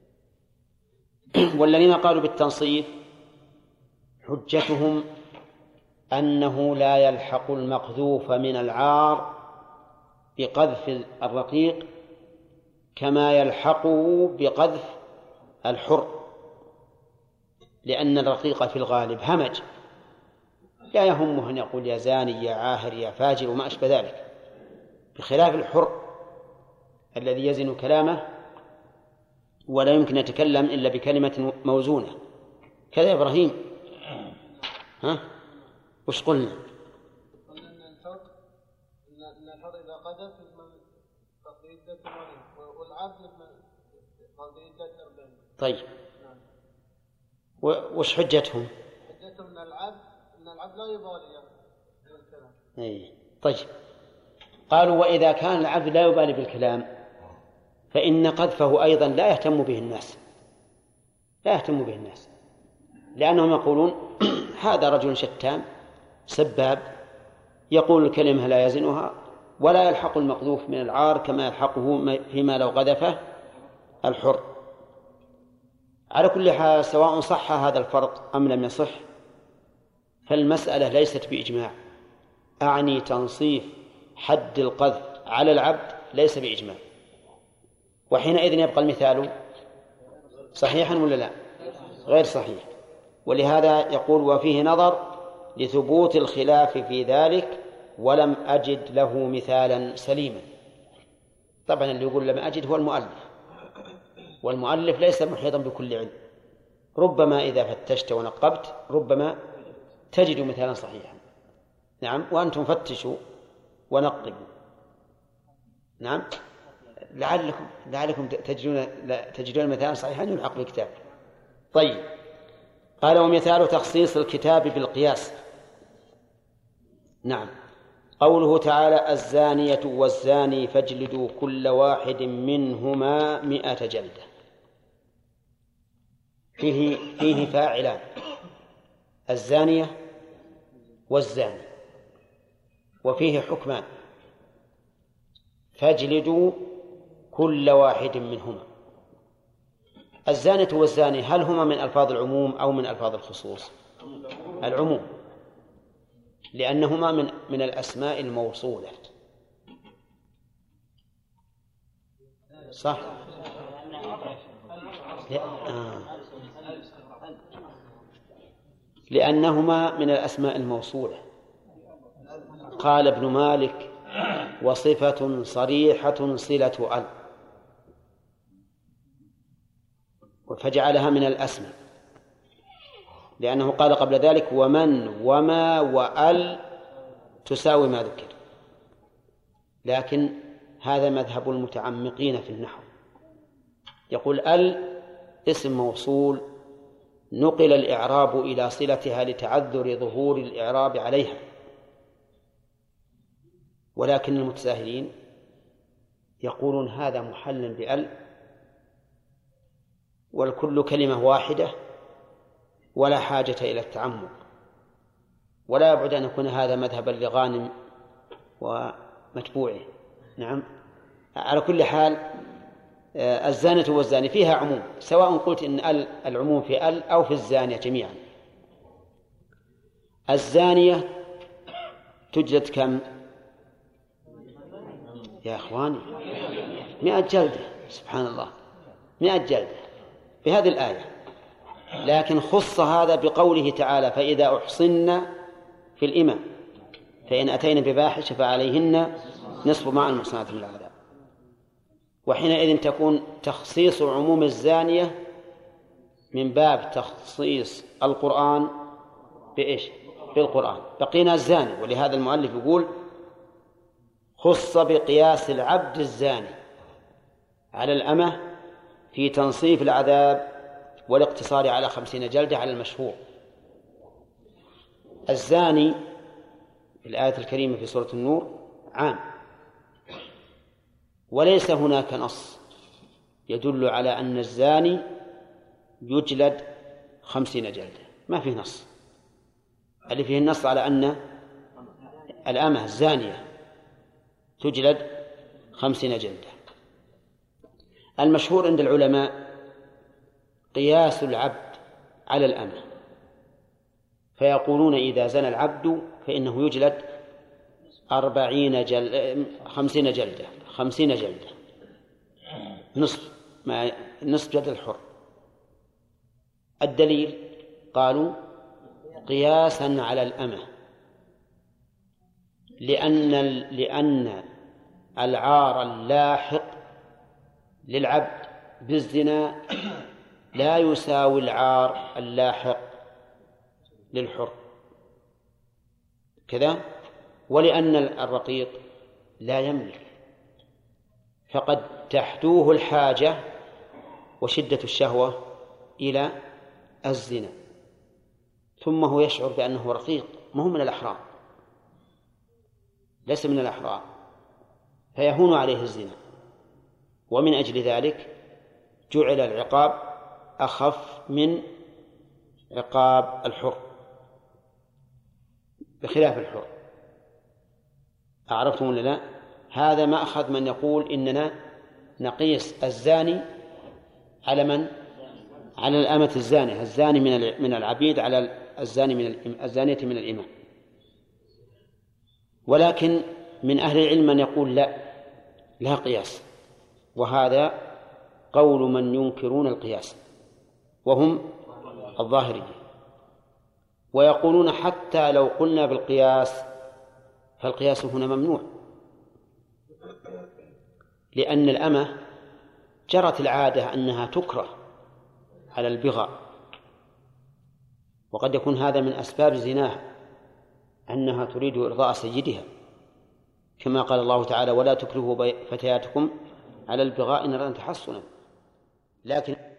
والذين قالوا بالتنصيف حجتهم أنه لا يلحق المقذوف من العار بقذف الرقيق كما يلحقه بقذف الحر، لأن الرقيق في الغالب همج لا يهمه أن يقول يا زاني يا عاهر يا فاجر وما أشبه ذلك، بخلاف الحر الذي يزن كلامه ولا يمكن يتكلم إلا بكلمة موزونة. كذا يا إبراهيم، ها وش قلنا؟ قلنا أن الفرق إذا قذف قضية 80 والعبد قضية 40. طيب وش حجتهم؟ حجتهم أن العبد لا يبالي بالكلام. أي طيب، قالوا وإذا كان العبد لا يبالي بالكلام فإن قذفه أيضا لا يهتم به الناس، لأنهم يقولون هذا رجل شتام سباب يقول الكلمة لا يزنها ولا يلحق المقذوف من العار كما يلحقه فيما لو قذفه الحر. على كل حال سواء صح هذا الفرق أم لم يصح فالمسألة ليست بإجماع، أعني تنصيف حد القذف على العبد ليس بإجماع، وحينئذ يبقى المثال صحيحا ولا لا؟ غير صحيح. ولهذا يقول وفيه نظر لثبوت الخلاف في ذلك ولم أجد له مثالا سليما. طبعا اللي يقول لم أجد هو المؤلف، والمؤلف ليس محيطا بكل علم، ربما إذا فتشت ونقبت ربما تجد مثالا صحيحا. نعم، وأنتم فتشوا ونقبوا. نعم، لعلكم تجدون مثالا صحيحا يلحق بالكتاب. طيب، قال ومثال تخصيص الكتاب بالقياس. نعم، قوله تعالى الزانية والزاني فاجلدوا كل واحد منهما 100 جلدة، فيه فاعلان، الزانية والزاني، وفيه حكمان، فاجلدوا كل واحد منهما. الزانية والزاني هل هما من ألفاظ العموم أو من ألفاظ الخصوص؟ العموم، لأنهما من الأسماء الموصولة. صح؟ لأنهما من الأسماء الموصولة. قال ابن مالك: وصفة صريحة صلة أل، فجعلها من الأسماء، لأنه قال قبل ذلك: ومن وما وأل تساوي ما ذكر. لكن هذا مذهب المتعمقين في النحو، يقول ال اسم موصول نقل الإعراب إلى صلتها لتعذر ظهور الإعراب عليها، ولكن المتساهلين يقولون هذا محل بأل، والكل كلمة واحدة ولا حاجة إلى التعمق، ولا يبعد أن يكون هذا مذهبا لغانم ومتبوعه. نعم، على كل حال الزانية والزاني فيها عموم، سواء قلت إن العموم في ال أو في الزانية جميعا. الزانية تجلد كم يا أخواني؟ 100 جلدة. سبحان الله، 100 جلدة في هذه الآية، لكن خص هذا بقوله تعالى: فإذا أحصن في الإمة فإن أتينا بفاحشة فعليهن نصف ما على المحصنات من العذاب. وحينئذ تكون تخصيص عموم الزانية من باب تخصيص القرآن بإيش؟ بالقرآن. بقينا الزاني، ولهذا المؤلف يقول: خص بقياس العبد الزاني على الأمة في تنصيف العذاب والاقتصار على 50 جلدة على المشهور. الزاني في الآية الكريمة في سورة النور عام، وليس هناك نص يدل على أن الزاني يجلد 50 جلدة، ما فيه نص. اللي فيه النص على أن الأمة الزانية تجلد 50 جلدة. المشهور عند العلماء قياس العبد على الأمة، فيقولون إذا زنى العبد فإنه يجلد 50 جلدة، 50 جلدة، نصف جلد الحر. الدليل قالوا قياسا على الأمة، لأن العار اللاحق للعبد بالزنا لا يساوي العار اللاحق للحر كذا، ولأن الرقيق لا يملك، فقد تحدوه الحاجة وشدة الشهوة إلى الزنا، ثم هو يشعر بأنه رقيق، ما هو من الأحرار، ليس من الأحرار، فيهون عليه الزنا. ومن أجل ذلك جعل العقاب أخف من عقاب الحر بخلاف الحر. أعرفتم ولا لا؟ هذا ما أخذ من يقول إننا نقيس الزاني على من؟ على الأمة الزانية، الزاني من العبيد على الزانية من الإمام. ولكن من أهل العلم من يقول لا قياس، وهذا قول من ينكرون القياس وهم الظاهرية، ويقولون حتى لو قلنا بالقياس فالقياس هنا ممنوع، لأن الأمة جرت العادة أنها تكره على البغاء، وقد يكون هذا من أسباب زناها أنها تريد إرضاء سيدها، كما قال الله تعالى: ولا تكرهوا فتياتكم على البغاء إن أردنا تحصنا. لكن